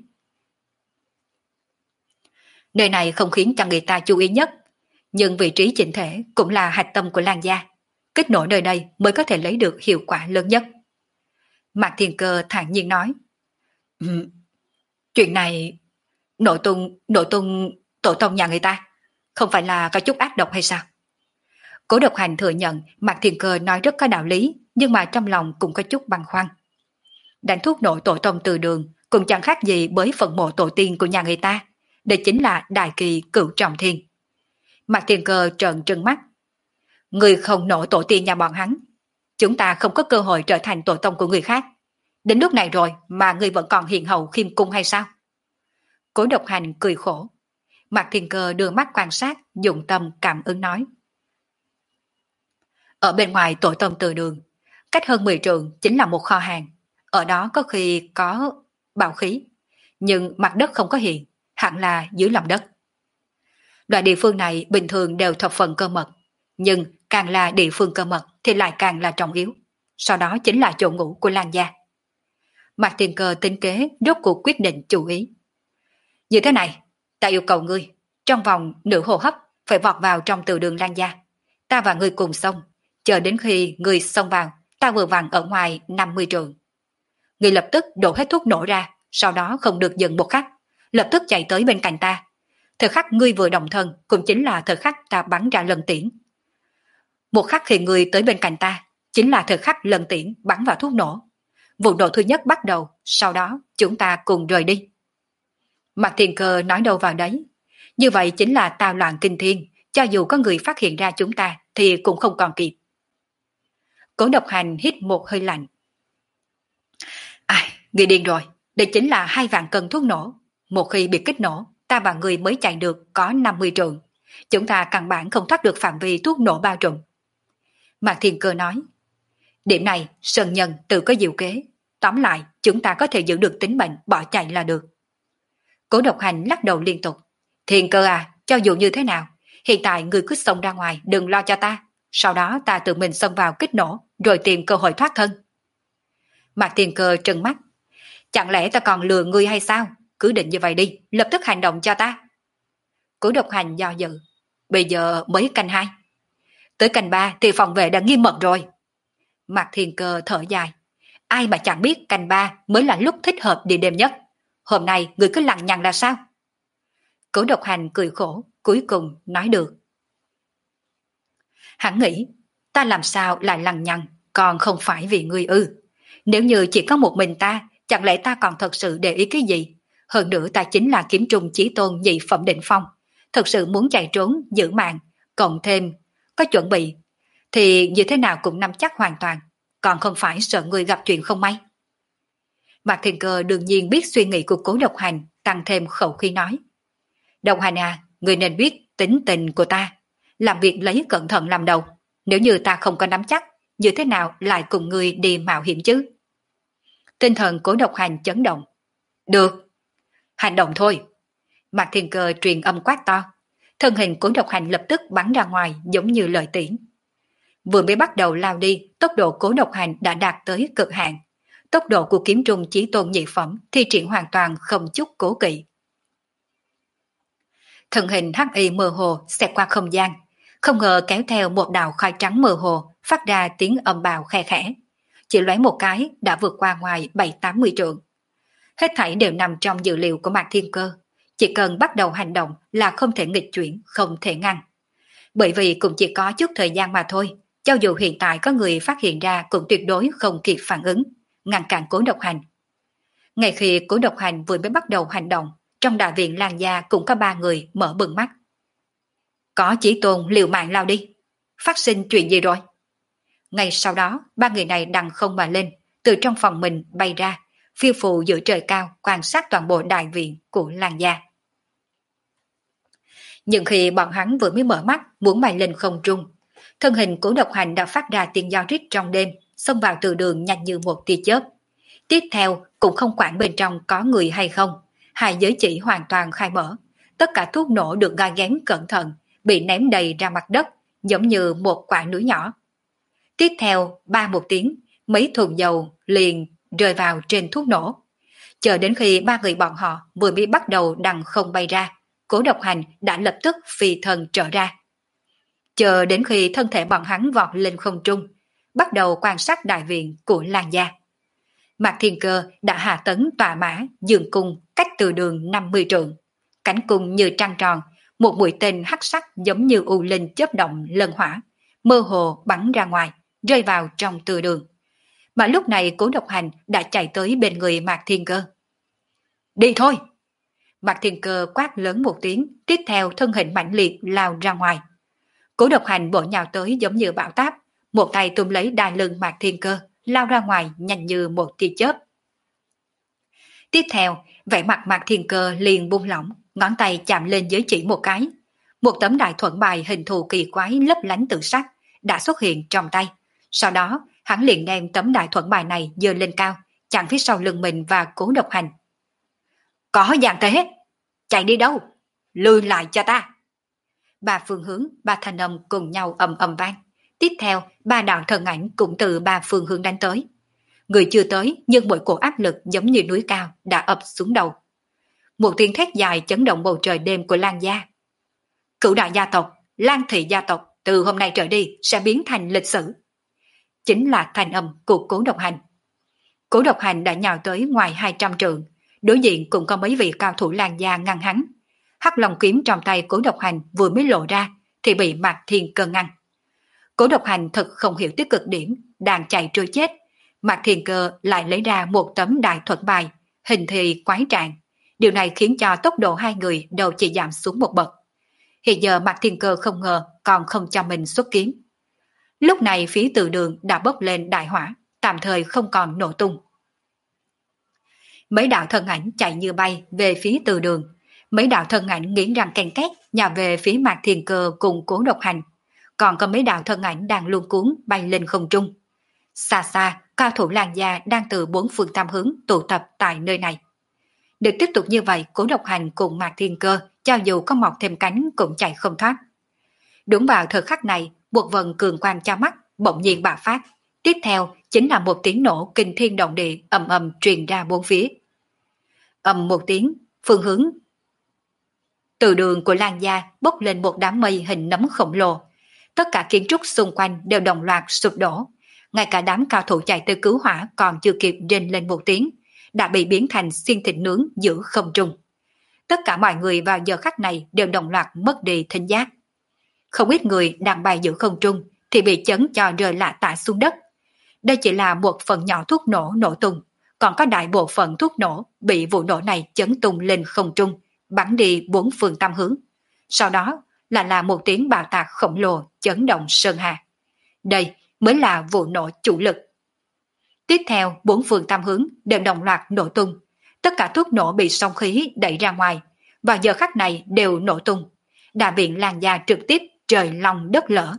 Nơi này không khiến cho người ta chú ý nhất, nhưng vị trí chỉnh thể cũng là hạch tâm của Lan gia. Kết nối nơi đây mới có thể lấy được hiệu quả lớn nhất. Mạc Thiên Cơ thản nhiên nói. Um, chuyện này, nội tung, nội tung tổ tông nhà người ta, không phải là có chút ác độc hay sao? Cố Độc Hành thừa nhận Mạc Thiên Cơ nói rất có đạo lý, nhưng mà trong lòng cũng có chút băn khoăn. Đánh thuốc nổ tổ tông Từ Đường cũng chẳng khác gì với phần mộ tổ tiên của nhà người ta. Đây chính là đại kỳ cửu trọng thiên. Mạc Thiên Cơ trợn trừng mắt. Người không nổ tổ tiên nhà bọn hắn, chúng ta không có cơ hội trở thành tổ tông của người khác. Đến lúc này rồi mà người vẫn còn hiền hậu khiêm cung hay sao? Cố Độc Hành cười khổ. Mạc Thiên Cơ đưa mắt quan sát, dụng tâm cảm ứng nói. Ở bên ngoài tổ tông Từ Đường, cách hơn mười trượng chính là một kho hàng. Ở đó có khi có bảo khí, nhưng mặt đất không có hiện, hẳn là dưới lòng đất. Loại địa phương này bình thường đều thập phần cơ mật, nhưng càng là địa phương cơ mật thì lại càng là trọng yếu. Sau đó chính là chỗ ngủ của Lan gia. Mạc Thiên Cơ tính kế rốt cuộc quyết định chủ ý. Như thế này, ta yêu cầu ngươi, trong vòng nửa hô hấp phải vọt vào trong từ đường Lan gia. Ta và ngươi cùng xông, chờ đến khi ngươi xông vào, ta vừa vặn ở ngoài năm mươi trượng. Ngươi lập tức đổ hết thuốc nổ ra, sau đó không được dừng một khắc, lập tức chạy tới bên cạnh ta. Thời khắc ngươi vừa động thân cũng chính là thời khắc ta bắn ra lần tiễn. Một khắc khi ngươi tới bên cạnh ta, chính là thời khắc lần tiễn bắn vào thuốc nổ. Vụ nổ thứ nhất bắt đầu, sau đó chúng ta cùng rời đi. Mạc Thiên Cơ nói đâu vào đấy. Như vậy chính là tao loạn kinh thiên, cho dù có người phát hiện ra chúng ta thì cũng không còn kịp. Cố Độc Hành hít một hơi lạnh. Ai, người điên rồi, đây chính là hai vạn cân thuốc nổ. Một khi bị kích nổ, ta và người mới chạy được có năm mươi trượng. Chúng ta căn bản không thoát được phạm vi thuốc nổ bao trùm. Mạc Thiên Cơ nói. Điểm này, Sơn Nhân tự có diệu kế. Tóm lại, chúng ta có thể giữ được tính mệnh, bỏ chạy là được. Cố Độc Hành lắc đầu liên tục. Thiên Cơ à, cho dù như thế nào, hiện tại người cứ xông ra ngoài, đừng lo cho ta. Sau đó ta tự mình xông vào kích nổ, rồi tìm cơ hội thoát thân. Mạc Thiên Cơ trừng mắt. Chẳng lẽ ta còn lừa ngươi hay sao? Cứ định như vậy đi, lập tức hành động cho ta. Cố Độc Hành do dự. Bây giờ mới canh hai. Tới canh ba thì phòng vệ đã nghiêm mật rồi. Mạc Thiên Cơ thở dài. Ai mà chẳng biết canh ba mới là lúc thích hợp đi đêm nhất. Hôm nay người cứ lằng nhằng là sao? Cố Độc Hành cười khổ, cuối cùng nói được. Hắn nghĩ, ta làm sao lại lằng nhằng, còn không phải vì ngươi ư. Nếu như chỉ có một mình ta, chẳng lẽ ta còn thật sự để ý cái gì? Hơn nữa ta chính là kiếm trùng chí tôn nhị phẩm định phong. Thật sự muốn chạy trốn, giữ mạng, cộng thêm, có chuẩn bị, thì như thế nào cũng nắm chắc hoàn toàn, còn không phải sợ người gặp chuyện không may. Mạc Thiên Cơ đương nhiên biết suy nghĩ của Cố Độc Hành, tăng thêm khẩu khí nói. Độc Hành à, người nên biết tính tình của ta, làm việc lấy cẩn thận làm đầu. Nếu như ta không có nắm chắc, như thế nào lại cùng người đi mạo hiểm chứ? Tinh thần Cố Độc Hành chấn động. Được, hành động thôi. Mạc Thiên Cơ truyền âm quát to. Thân hình Cố Độc Hành lập tức bắn ra ngoài giống như lợi tiễn. Vừa mới bắt đầu lao đi, tốc độ Cố Độc Hành đã đạt tới cực hạn. Tốc độ của kiếm trùng chí tôn nhị phẩm thi triển hoàn toàn không chút cố kỵ. Thân hình hắc y mơ hồ xẹt qua không gian, không ngờ kéo theo một đạo khói trắng mơ hồ phát ra tiếng âm bào khe khẽ. Chỉ lóe một cái đã vượt qua ngoài bảy tám mươi trượng. Hết thảy đều nằm trong dự liệu của Mạc Thiên Cơ. Chỉ cần bắt đầu hành động là không thể nghịch chuyển, không thể ngăn. Bởi vì cũng chỉ có chút thời gian mà thôi, cho dù hiện tại có người phát hiện ra cũng tuyệt đối không kịp phản ứng, ngăn cản Cố Độc Hành. Ngay khi Cố Độc Hành vừa mới bắt đầu hành động, trong đại viện Lan gia cũng có ba người mở bừng mắt. Có Chí Tôn liều mạng lao đi. Phát sinh chuyện gì rồi? Ngay sau đó, ba người này đằng không mà lên, từ trong phòng mình bay ra, phiêu phù giữa trời cao quan sát toàn bộ đại viện của Lan gia. Nhưng khi bọn hắn vừa mới mở mắt muốn bay lên không trung, thân hình Cố Độc Hành đã phát ra tiếng giao rít trong đêm, xông vào từ đường nhanh như một tia chớp. Tiếp theo cũng không quản bên trong có người hay không, hai giới chỉ hoàn toàn khai mở, tất cả thuốc nổ được gai ghém cẩn thận, bị ném đầy ra mặt đất, giống như một quả núi nhỏ. Tiếp theo, ba một tiếng, mấy thùng dầu liền rơi vào trên thuốc nổ. Chờ đến khi ba người bọn họ vừa mới bắt đầu đằng không bay ra, Cố Độc Hành đã lập tức phi thân trở ra. Chờ đến khi thân thể bọn hắn vọt lên không trung, bắt đầu quan sát đại viện của Lan gia. Mạc Thiên Cơ đã hạ tấn tọa mã dường cung cách từ đường năm mươi trượng. Cánh cung như trăng tròn, một mũi tên hắc sắc giống như u linh chớp động lân hỏa, mơ hồ bắn ra ngoài, rơi vào trong từ đường. Mà lúc này Cố Độc Hành đã chạy tới bên người Mạc Thiên Cơ. Đi thôi! Mạc Thiên Cơ quát lớn một tiếng, tiếp theo thân hình mạnh liệt lao ra ngoài. Cố Độc Hành bổ nhào tới giống như bão táp, một tay túm lấy đai lưng Mạc Thiên Cơ, lao ra ngoài nhanh như một tia chớp. Tiếp theo, vẻ mặt Mạc Thiên Cơ liền buông lỏng, ngón tay chạm lên giới chỉ một cái. Một tấm đại thuẫn bài hình thù kỳ quái lấp lánh tự sắc đã xuất hiện trong tay. Sau đó, hắn liền đem tấm đại thuẫn bài này giơ lên cao, chặn phía sau lưng mình và Cố Độc Hành. Có dạng thế, chạy đi đâu? Lùi lại cho ta! Ba phương hướng, ba thanh âm cùng nhau ầm ầm vang. Tiếp theo, ba đạo thần ảnh cũng từ ba phương hướng đánh tới. Người chưa tới nhưng mỗi cổ áp lực giống như núi cao đã ập xuống đầu. Một tiếng thét dài chấn động bầu trời đêm của Lan gia. Cửu đại gia tộc, Lan thị gia tộc từ hôm nay trở đi sẽ biến thành lịch sử. Chính là thanh âm của Cố Độc Hành. Cố Độc Hành đã nhào tới ngoài hai trăm trượng, đối diện cũng có mấy vị cao thủ Lan gia ngăn hắn. Hắc Long kiếm trong tay Cố Độc Hành vừa mới lộ ra thì bị Mạc Thiên Cơ ngăn. Cố Độc Hành thật không hiểu tới cực điểm, đang chạy trôi chết. Mạc Thiên Cơ lại lấy ra một tấm đại thuật bài, hình thì quái trạng. Điều này khiến cho tốc độ hai người đều chỉ giảm xuống một bậc. Hiện giờ Mạc Thiên Cơ không ngờ còn không cho mình xuất kiếm. Lúc này phía từ đường đã bốc lên đại hỏa, tạm thời không còn nổ tung. Mấy đạo thân ảnh chạy như bay về phía từ đường. Mấy đạo thân ảnh nghiến răng ken két nhào về phía Mạc Thiên Cơ cùng Cố Độc Hành. Còn có mấy đạo thân ảnh đang luống cuốn bay lên không trung. Xa xa, cao thủ Lan gia đang từ bốn phương tám hướng tụ tập tại nơi này. Được tiếp tục như vậy, Cố Độc Hành cùng Mạc Thiên Cơ cho dù có mọc thêm cánh cũng chạy không thoát. Đúng vào thời khắc này, một vần cường quang cho mắt bỗng nhiên bạo phát. Tiếp theo chính là một tiếng nổ kinh thiên động địa ầm ầm truyền ra bốn phía. Ầm một tiếng, phương hướng từ đường của Lan gia bốc lên một đám mây hình nấm khổng lồ. Tất cả kiến trúc xung quanh đều đồng loạt sụp đổ. Ngay cả đám cao thủ chạy tới cứu hỏa còn chưa kịp rên lên một tiếng, đã bị biến thành xiên thịt nướng giữa không trung. Tất cả mọi người vào giờ khắc này đều đồng loạt mất đi thính giác. Không ít người đang bay giữa không trung thì bị chấn cho rơi lạ tả xuống đất. Đây chỉ là một phần nhỏ thuốc nổ nổ tung, còn có đại bộ phận thuốc nổ bị vụ nổ này chấn tung lên không trung, bắn đi bốn phương tám hướng. Sau đó là là một tiếng bạo tạc khổng lồ chấn động sơn hà. Đây mới là vụ nổ chủ lực. Tiếp theo, bốn phương tám hướng đều đồng loạt nổ tung. Tất cả thuốc nổ bị sóng khí đẩy ra ngoài, vào giờ khắc này đều nổ tung. Đại viện Lan gia trực tiếp trời long đất lở.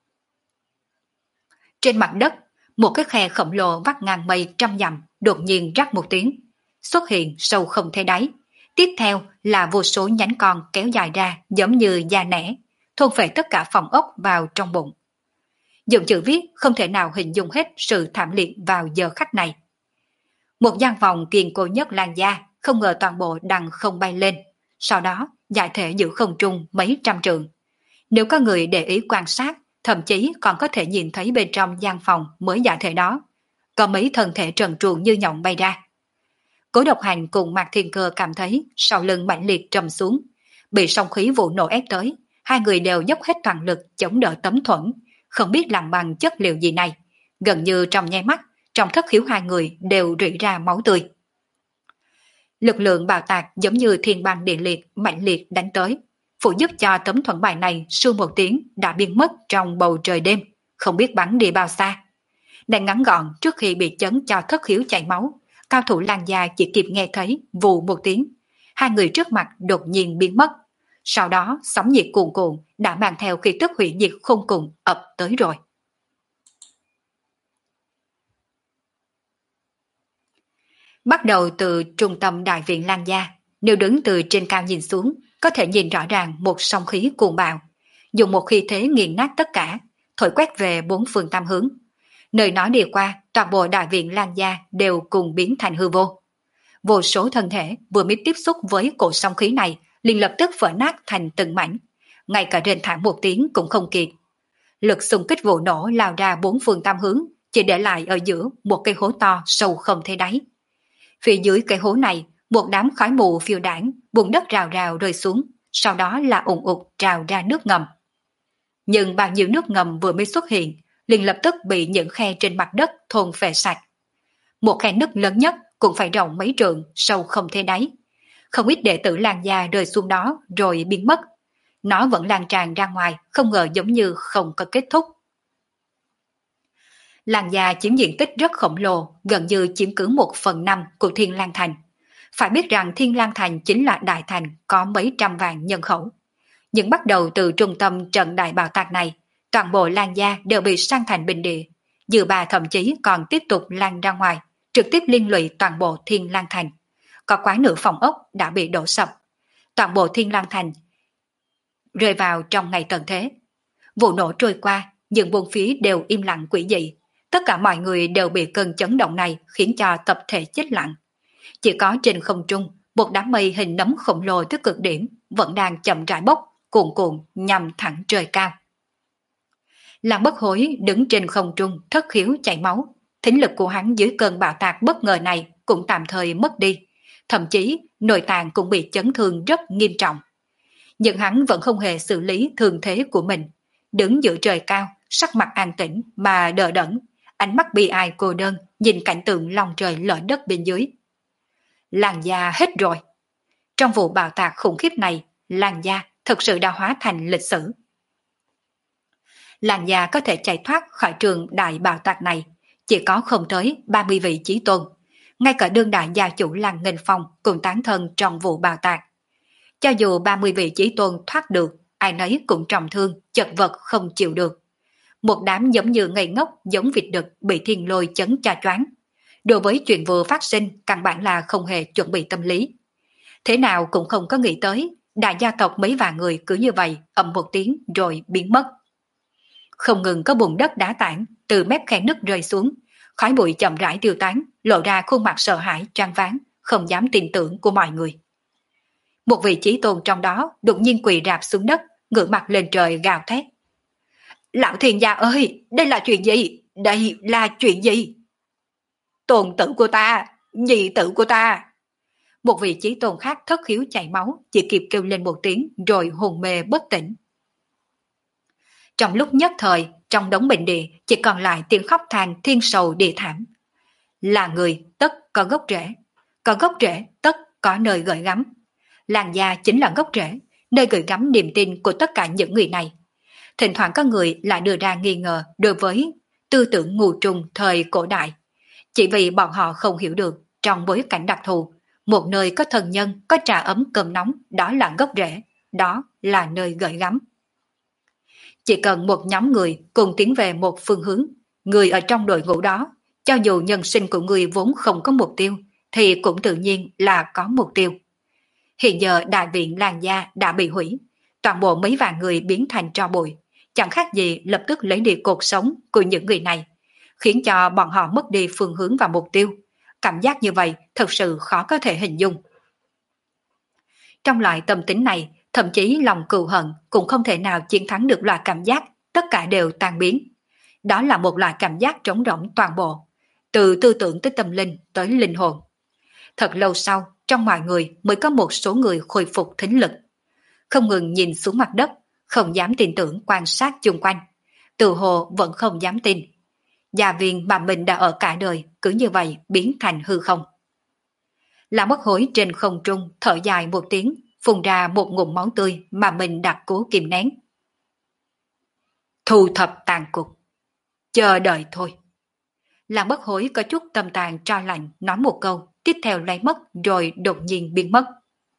Trên mặt đất, một cái khe khổng lồ vắt ngang mây trăm dặm đột nhiên rắc một tiếng, xuất hiện sâu không thấy đáy. Tiếp theo là vô số nhánh con kéo dài ra giống như da nẻ, thôn phệ tất cả phòng ốc vào trong bụng. Dùng chữ viết không thể nào hình dung hết sự thảm liệt vào giờ khắc này. Một gian phòng kiên cố nhất Lan gia không ngờ toàn bộ đằng không bay lên, sau đó giải thể giữa không trung mấy trăm trượng. Nếu có người để ý quan sát, thậm chí còn có thể nhìn thấy bên trong gian phòng mới giải thể đó, có mấy thân thể trần truồng như nhộng bay ra. Cố Độc Hành cùng Mạc Thiên Cơ cảm thấy sau lưng mãnh liệt trầm xuống, bị sóng khí vụ nổ ép tới, hai người đều dốc hết toàn lực chống đỡ tấm thuẫn, không biết làm bằng chất liệu gì này, gần như trong nháy mắt, trong thất khiếu hai người đều rỉ ra máu tươi. Lực lượng bạo tạc giống như thiên băng địa liệt mạnh liệt đánh tới, phụ giúp cho tấm thuẫn bài này suốt một tiếng đã biến mất trong bầu trời đêm, không biết bắn đi bao xa. Đang ngắn gọn trước khi bị chấn cho thất khiếu chảy máu, cao thủ Lan gia chỉ kịp nghe thấy vù một tiếng, hai người trước mặt đột nhiên biến mất. Sau đó sóng nhiệt cuồn cuộn đã mang theo khí tức hủy diệt khôn cùng ập tới rồi. Bắt đầu từ trung tâm đại viện Lan gia, nếu đứng từ trên cao nhìn xuống, có thể nhìn rõ ràng một sóng khí cuồng bạo, dùng một khí thế nghiền nát tất cả, thổi quét về bốn phương tám hướng. Nơi nó đi qua, toàn bộ đại viện Lan gia đều cùng biến thành hư vô. Vô số thân thể vừa mới tiếp xúc với cổ sóng khí này, liền lập tức vỡ nát thành từng mảnh, ngay cả rên thảm một tiếng cũng không kịp. Lực xung kích vụ nổ lao ra bốn phương tám hướng, chỉ để lại ở giữa một cây hố to sâu không thấy đáy. Phía dưới cây hố này, một đám khói mù phiêu đảng, bùn đất rào rào rơi xuống, sau đó là ùn ụt trào ra nước ngầm. Nhưng bao nhiêu nước ngầm vừa mới xuất hiện, liền lập tức bị những khe trên mặt đất thôn phệ sạch. Một khe nứt lớn nhất cũng phải rộng mấy trượng, sâu không thấy đáy. Không ít đệ tử Lan gia rơi xuống đó rồi biến mất. Nó vẫn lan tràn ra ngoài, không ngờ giống như không có kết thúc. Lan gia chiếm diện tích rất khổng lồ, gần như chiếm cứ một phần năm của Thiên Lang Thành. Phải biết rằng Thiên Lang Thành chính là đại thành có mấy trăm vạn nhân khẩu. Nhưng bắt đầu từ trung tâm trận đại bạo tạc này, toàn bộ Lan gia đều bị san thành bình địa. Dư bà thậm chí còn tiếp tục lan ra ngoài, trực tiếp liên lụy toàn bộ Thiên Lang Thành. Có quá nửa phòng ốc đã bị đổ sập. Toàn bộ Thiên Lang Thành rơi vào trong ngày tận thế. Vụ nổ trôi qua, nhưng bốn phía đều im lặng quỷ dị. Tất cả mọi người đều bị cơn chấn động này khiến cho tập thể chết lặng. Chỉ có trên không trung, một đám mây hình nấm khổng lồ tới cực điểm vẫn đang chậm rãi bốc, cuồn cuộn nhằm thẳng trời cao. Làng Bất Hối đứng trên không trung thất khiếu chảy máu, thính lực của hắn dưới cơn bạo tạc bất ngờ này cũng tạm thời mất đi, thậm chí nội tạng cũng bị chấn thương rất nghiêm trọng. Nhưng hắn vẫn không hề xử lý thương thế của mình, đứng giữa trời cao, sắc mặt an tĩnh mà đờ đẫn, ánh mắt bi ai cô đơn nhìn cảnh tượng lòng trời lở đất bên dưới. Làn da hết rồi. Trong vụ bạo tạc khủng khiếp này, làn da thực sự đã hóa thành lịch sử. Làn da có thể chạy thoát khỏi trường đại bạo tạc này, chỉ có không tới ba mươi vị chí tôn. Ngay cả đương đại gia chủ làng Nghênh Phong cũng tán thân trong vụ bạo tạc. Cho dù ba mươi vị chí tôn thoát được, ai nấy cũng trọng thương, chật vật không chịu được. Một đám giống như ngây ngốc, giống vịt đực bị thiên lôi chấn cho choáng. Đối với chuyện vừa phát sinh, căn bản là không hề chuẩn bị tâm lý. Thế nào cũng không có nghĩ tới, đại gia tộc mấy vài người cứ như vậy, ầm một tiếng rồi biến mất. Không ngừng có bùn đất đá tảng từ mép khe nứt rơi xuống, khói bụi chậm rãi tiêu tán, lộ ra khuôn mặt sợ hãi choáng váng, không dám tin tưởng của mọi người. Một vị chí tôn trong đó đột nhiên quỳ rạp xuống đất, ngửa mặt lên trời gào thét. Lão thiên gia ơi, đây là chuyện gì? Đây là chuyện gì? Tôn tử của ta, nhị tử của ta. Một vị chí tôn khác thất khiếu chảy máu, chỉ kịp kêu lên một tiếng rồi hồn mê bất tỉnh. Trong lúc nhất thời, trong đống bệnh địa chỉ còn lại tiếng khóc than thiên sầu địa thảm. Là người tất có gốc rễ, có gốc rễ tất có nơi gửi gắm. Làn da chính là gốc rễ, nơi gửi gắm niềm tin của tất cả những người này. Thỉnh thoảng có người lại đưa ra nghi ngờ đối với tư tưởng ngu trùng thời cổ đại. Chỉ vì bọn họ không hiểu được trong bối cảnh đặc thù, một nơi có thần nhân, có trà ấm cơm nóng, đó là gốc rễ, đó là nơi gửi gắm. Chỉ cần một nhóm người cùng tiến về một phương hướng, người ở trong đội ngũ đó, cho dù nhân sinh của người vốn không có mục tiêu, thì cũng tự nhiên là có mục tiêu. Hiện giờ đại viện làng gia đã bị hủy, toàn bộ mấy vạn người biến thành tro bụi, chẳng khác gì lập tức lấy đi cuộc sống của những người này, khiến cho bọn họ mất đi phương hướng và mục tiêu. Cảm giác như vậy thật sự khó có thể hình dung. Trong loại tâm tính này, thậm chí lòng cừu hận cũng không thể nào chiến thắng được loại cảm giác tất cả đều tan biến. Đó là một loại cảm giác trống rỗng toàn bộ, từ tư tưởng tới tâm linh tới linh hồn. Thật lâu sau, trong mọi người mới có một số người khôi phục thính lực. Không ngừng nhìn xuống mặt đất, không dám tin tưởng quan sát chung quanh. Từ hồ vẫn không dám tin. Gia viên mà mình đã ở cả đời cứ như vậy biến thành hư không. Lão Bất Hối trên không trung thở dài một tiếng, phun ra một ngụm máu tươi mà mình đặt cố kìm nén. Thu thập tàn cục, chờ đợi thôi. Lão Bất Hối có chút tâm tàn cho lạnh nói một câu, tiếp theo lấy mất rồi đột nhiên biến mất.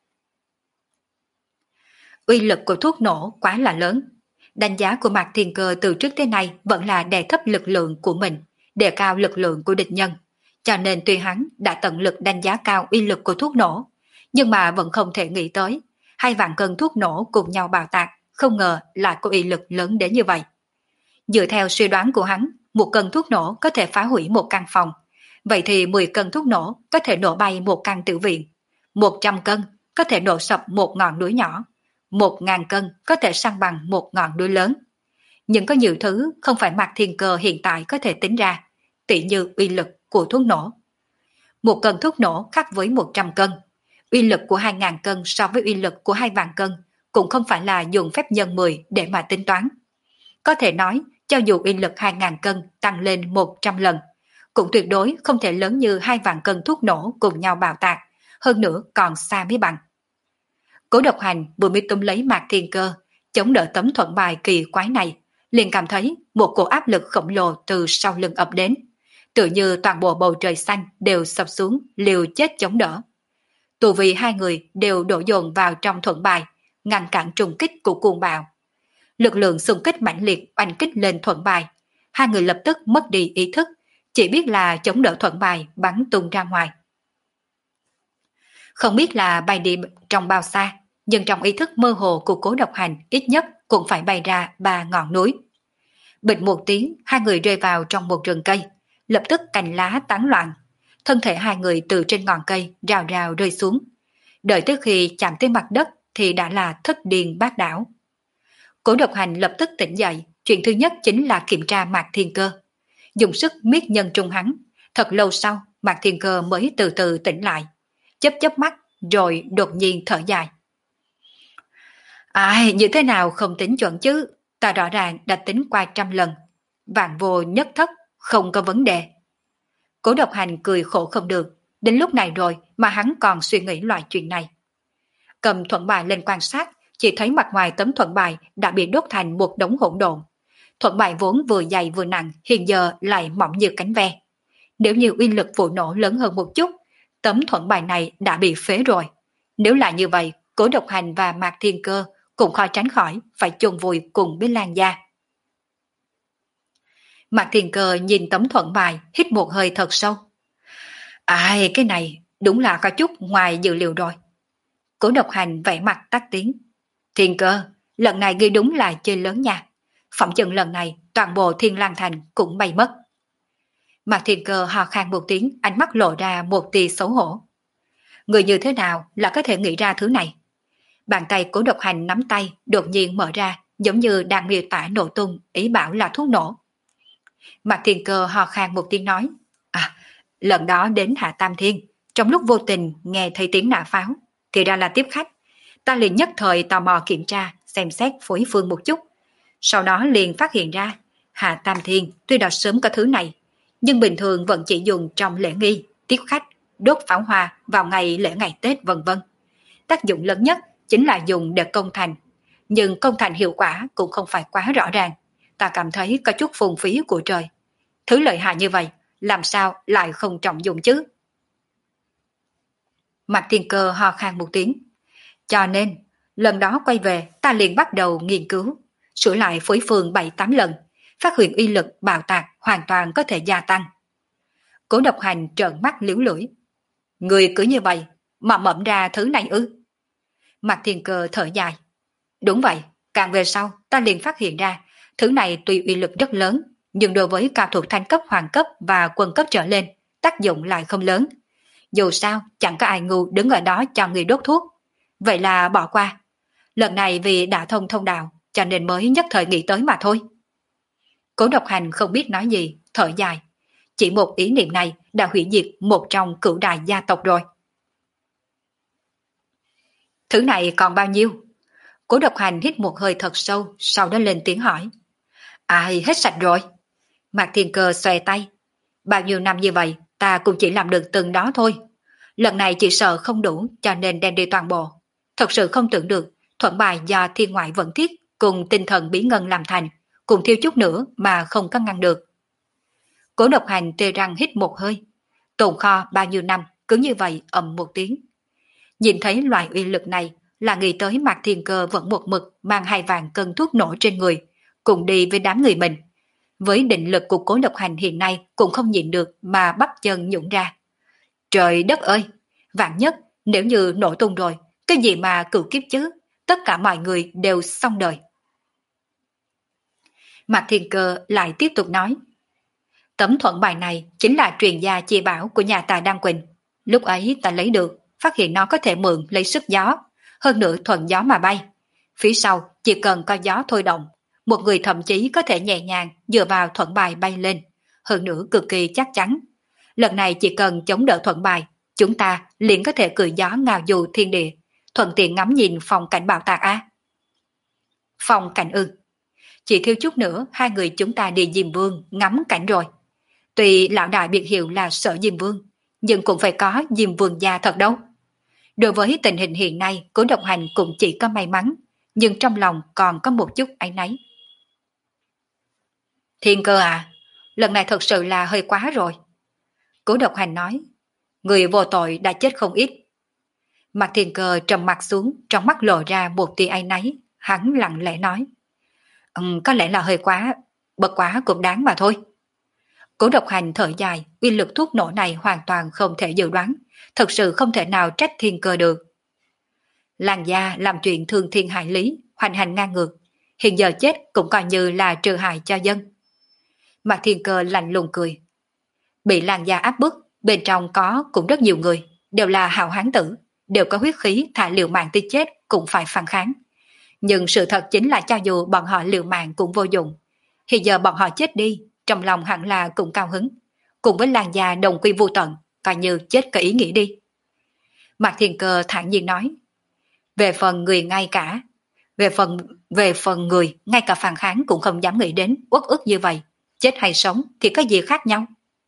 Uy lực của thuốc nổ quá là lớn. Đánh giá của Mạc Thiên Cơ từ trước tới nay vẫn là đè thấp lực lượng của mình, đề cao lực lượng của địch nhân. Cho nên tuy hắn đã tận lực đánh giá cao uy lực của thuốc nổ, nhưng mà vẫn không thể nghĩ tới hai vạn cân thuốc nổ cùng nhau bạo tạc, không ngờ lại có uy lực lớn đến như vậy. Dựa theo suy đoán của hắn, một cân thuốc nổ có thể phá hủy một căn phòng, vậy thì mười cân thuốc nổ có thể nổ bay một căn tử viện, một trăm cân có thể nổ sập một ngọn núi nhỏ, một ngàn cân có thể san bằng một ngọn núi lớn. Nhưng có nhiều thứ không phải Mạc Thiên Cơ hiện tại có thể tính ra, tỉ như uy lực của thuốc nổ. Một cân thuốc nổ khác với một trăm cân, uy lực của hai ngàn cân so với uy lực của hai vạn cân cũng không phải là dùng phép nhân mười để mà tính toán. Có thể nói, cho dù uy lực hai ngàn cân tăng lên một trăm lần, cũng tuyệt đối không thể lớn như hai vạn cân thuốc nổ cùng nhau bạo tạc, hơn nữa còn xa mới bằng. Cố Độc Hành vừa mới túm lấy Mạc Thiên Cơ, chống đỡ tấm thuận bài kỳ quái này, liền cảm thấy một cổ áp lực khổng lồ từ sau lưng ập đến, tự như toàn bộ bầu trời xanh đều sập xuống liều chết chống đỡ. Tù vì hai người đều đổ dồn vào trong thuận bài, ngăn cản trùng kích của cuồng bạo. Lực lượng xung kích mãnh liệt oanh kích lên thuận bài, hai người lập tức mất đi ý thức, chỉ biết là chống đỡ thuận bài bắn tung ra ngoài. Không biết là bay đi trong bao xa, nhưng trong ý thức mơ hồ của Cố Độc Hành ít nhất cũng phải bay ra ba ngọn núi. Bịch một tiếng, hai người rơi vào trong một rừng cây, lập tức cành lá tán loạn. Thân thể hai người từ trên ngọn cây rào rào rơi xuống. Đợi tới khi chạm tới mặt đất thì đã là thất điên bát đảo. Cố Độc Hành lập tức tỉnh dậy, chuyện thứ nhất chính là kiểm tra Mạc Thiên Cơ. Dùng sức miết nhân trung hắn, thật lâu sau Mạc Thiên Cơ mới từ từ tỉnh lại. Chớp chớp mắt rồi đột nhiên thở dài. Ai, như thế nào không tính chuẩn chứ, ta rõ ràng đã tính qua trăm lần. Vạn vô nhất thất, không có vấn đề. Cố Độc Hành cười khổ không được, đến lúc này rồi mà hắn còn suy nghĩ loại chuyện này. Cầm thuận bài lên quan sát, chỉ thấy mặt ngoài tấm thuận bài đã bị đốt thành một đống hỗn độn. Thuận bài vốn vừa dày vừa nặng, hiện giờ lại mỏng như cánh ve. Nếu như uy lực vụ nổ lớn hơn một chút, tấm thuận bài này đã bị phế rồi. Nếu là như vậy, Cố Độc Hành và Mạc Thiên Cơ cũng khó tránh khỏi phải chôn vùi cùng với Lan gia. Mạc Thiên Cơ nhìn tấm thuận bài, hít một hơi thật sâu. Ai, cái này đúng là có chút ngoài dự liệu rồi. Cố Độc Hành vẻ mặt tắt tiếng. Thiên Cơ, lần này ghi đúng là chơi lớn nha. Phỏng chừng lần này toàn bộ Thiên Lang Thành cũng bay mất. Mạc Thiên Cơ hò khan một tiếng, ánh mắt lộ ra một tia xấu hổ. Người như thế nào là có thể nghĩ ra thứ này? Bàn tay Cố Độc Hành nắm tay đột nhiên mở ra, giống như đang miêu tả nổ tung, ý bảo là thuốc nổ. Mạc Thiên Cơ hò khan một tiếng nói. À, lần đó đến Hạ Tam Thiên, trong lúc vô tình nghe thấy tiếng nã pháo, thì ra là tiếp khách. Ta liền nhất thời tò mò kiểm tra, xem xét phối phương một chút. Sau đó liền phát hiện ra, Hạ Tam Thiên tuy đã sớm có thứ này, nhưng bình thường vẫn chỉ dùng trong lễ nghi, tiếp khách, đốt pháo hoa vào ngày lễ ngày Tết vân vân. Tác dụng lớn nhất chính là dùng để công thành, nhưng công thành hiệu quả cũng không phải quá rõ ràng. Ta cảm thấy có chút phung phí của trời. Thứ lợi hại như vậy, làm sao lại không trọng dụng chứ? Mạc Thiên Cơ ho khan một tiếng. Cho nên, lần đó quay về ta liền bắt đầu nghiên cứu, sửa lại phối phương bảy tám lần, phát hiện uy lực bạo tạc hoàn toàn có thể gia tăng. Cố Độc Hành trợn mắt liễu lưỡi. Người cứ như vậy mà mậm ra thứ này ư? Mạc Thiên Cơ thở dài. Đúng vậy, càng về sau ta liền phát hiện ra, thứ này tuy uy lực rất lớn, nhưng đối với cao thủ thanh cấp hoàng cấp và quân cấp trở lên, tác dụng lại không lớn. Dù sao, chẳng có ai ngu đứng ở đó cho người đốt thuốc. Vậy là bỏ qua. Lần này vì đã thông thông đạo, cho nên mới nhất thời nghĩ tới mà thôi. Cố Độc Hành không biết nói gì, thở dài. Chỉ một ý niệm này đã hủy diệt một trong cửu đại gia tộc rồi. Thứ này còn bao nhiêu? Cố Độc Hành hít một hơi thật sâu, sau đó lên tiếng hỏi. Ai, hết sạch rồi. Mạc Thiên Cơ xòe tay. Bao nhiêu năm như vậy, ta cũng chỉ làm được từng đó thôi. Lần này chỉ sợ không đủ, cho nên đem đi toàn bộ. Thật sự không tưởng được, thuận bài do thiên ngoại vận thiết cùng tinh thần bí ngân làm thành, cùng thiêu chút nữa mà không có ngăn được. Cố Độc Hành tê răng hít một hơi. Tồn kho bao nhiêu năm, cứ như vậy ầm một tiếng. Nhìn thấy loại uy lực này là nghĩ tới Mạc Thiên Cơ vẫn một mực mang hai vàng cân thuốc nổ trên người, cùng đi với đám người mình. Với định lực của Cố Độc Hành hiện nay cũng không nhịn được mà bắp chân nhũn ra. Trời đất ơi! Vạn nhất nếu như nổ tung rồi, cái gì mà cửu kiếp chứ, tất cả mọi người đều xong đời. Mạc Thiên Cơ lại tiếp tục nói. Tấm thuận bài này chính là truyền gia chi bảo của nhà ta Đan Quỳnh. Lúc ấy ta lấy được, phát hiện nó có thể mượn lấy sức gió, hơn nữa thuận gió mà bay. Phía sau chỉ cần có gió thôi động, một người thậm chí có thể nhẹ nhàng dựa vào thuận bài bay lên, hơn nữa cực kỳ chắc chắn. Lần này chỉ cần chống đỡ thuận bài, chúng ta liền có thể cười gió ngào du thiên địa, thuận tiện ngắm nhìn phong cảnh bạo tạc á. Phong cảnh ư? Chỉ thiếu chút nữa hai người chúng ta đi Diêm Vương ngắm cảnh rồi. Tuy lão đại biệt hiệu là Sở Diêm Vương, nhưng cũng phải có Diêm Vương gia thật đâu. Đối với tình hình hiện nay, Cố Độc Hành cũng chỉ có may mắn, nhưng trong lòng còn có một chút áy náy. Thiên Cơ à, lần này thật sự là hơi quá rồi. Cố Độc Hành nói, người vô tội đã chết không ít. Mạc Thiên Cơ trầm mặt xuống, trong mắt lộ ra một tia áy náy, hắn lặng lẽ nói, um, có lẽ là hơi quá, bất quá cũng đáng mà thôi. Cố Độc Hành thở dài, uy lực thuốc nổ này hoàn toàn không thể dự đoán, thật sự không thể nào trách Thiên Cơ được. Làng gia làm chuyện thương thiên hại lý, hoành hành ngang ngược, hiện giờ chết cũng coi như là trừ hại cho dân. Mạc Thiên Cơ lạnh lùng cười. Bị Lan gia áp bức, bên trong có cũng rất nhiều người, đều là hào hán tử, đều có huyết khí thà liều mạng tới chết cũng phải phản kháng. Nhưng sự thật chính là cho dù bọn họ liều mạng cũng vô dụng. Hiện giờ bọn họ chết đi, trong lòng hẳn là cũng cao hứng. Cùng với Lan gia đồng quy vô tận, coi như chết có ý nghĩ đi. Mạc Thiên Cơ thản nhiên nói. Về phần người ngay cả, về phần về phần người ngay cả phản kháng cũng không dám nghĩ đến uất ức như vậy, chết hay sống thì có gì khác nhau.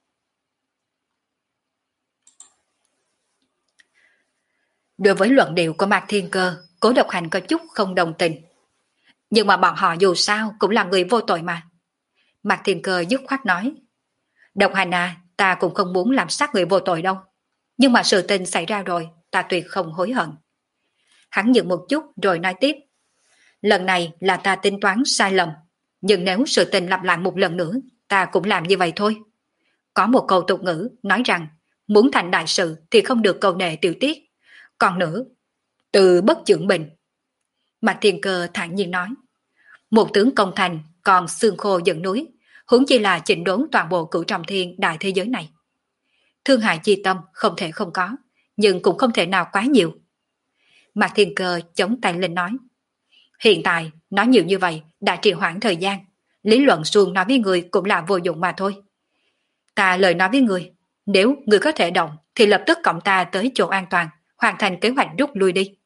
Đối với luận điệu của Mạc Thiên Cơ, Cố Độc Hành có chút không đồng tình. Nhưng mà bọn họ dù sao cũng là người vô tội mà. Mạc Thiên Cơ dứt khoát nói. Độc Hành à, ta cũng không muốn làm sát người vô tội đâu. Nhưng mà sự tình xảy ra rồi, ta tuyệt không hối hận. Hắn dừng một chút rồi nói tiếp. Lần này là ta tính toán sai lầm. Nhưng nếu sự tình lặp lại một lần nữa, ta cũng làm như vậy thôi. Có một câu tục ngữ nói rằng, muốn thành đại sự thì không được câu nệ tiểu tiết. Còn nữa, từ bất trưởng bình. Mạc Thiên Cơ thản nhiên nói. Một tướng công thành còn xương khô dẫn núi, huống chi là chỉnh đốn toàn bộ cửu trọng thiên đại thế giới này. Thương hại chi tâm không thể không có, nhưng cũng không thể nào quá nhiều. Mạc Thiên Cơ chống tay lên nói. Hiện tại, nói nhiều như vậy đã trì hoãn thời gian. Lý luận suông nói với người cũng là vô dụng mà thôi. Ta lời nói với người, nếu người có thể động thì lập tức cộng ta tới chỗ an toàn, hoàn thành kế hoạch rút lui đi.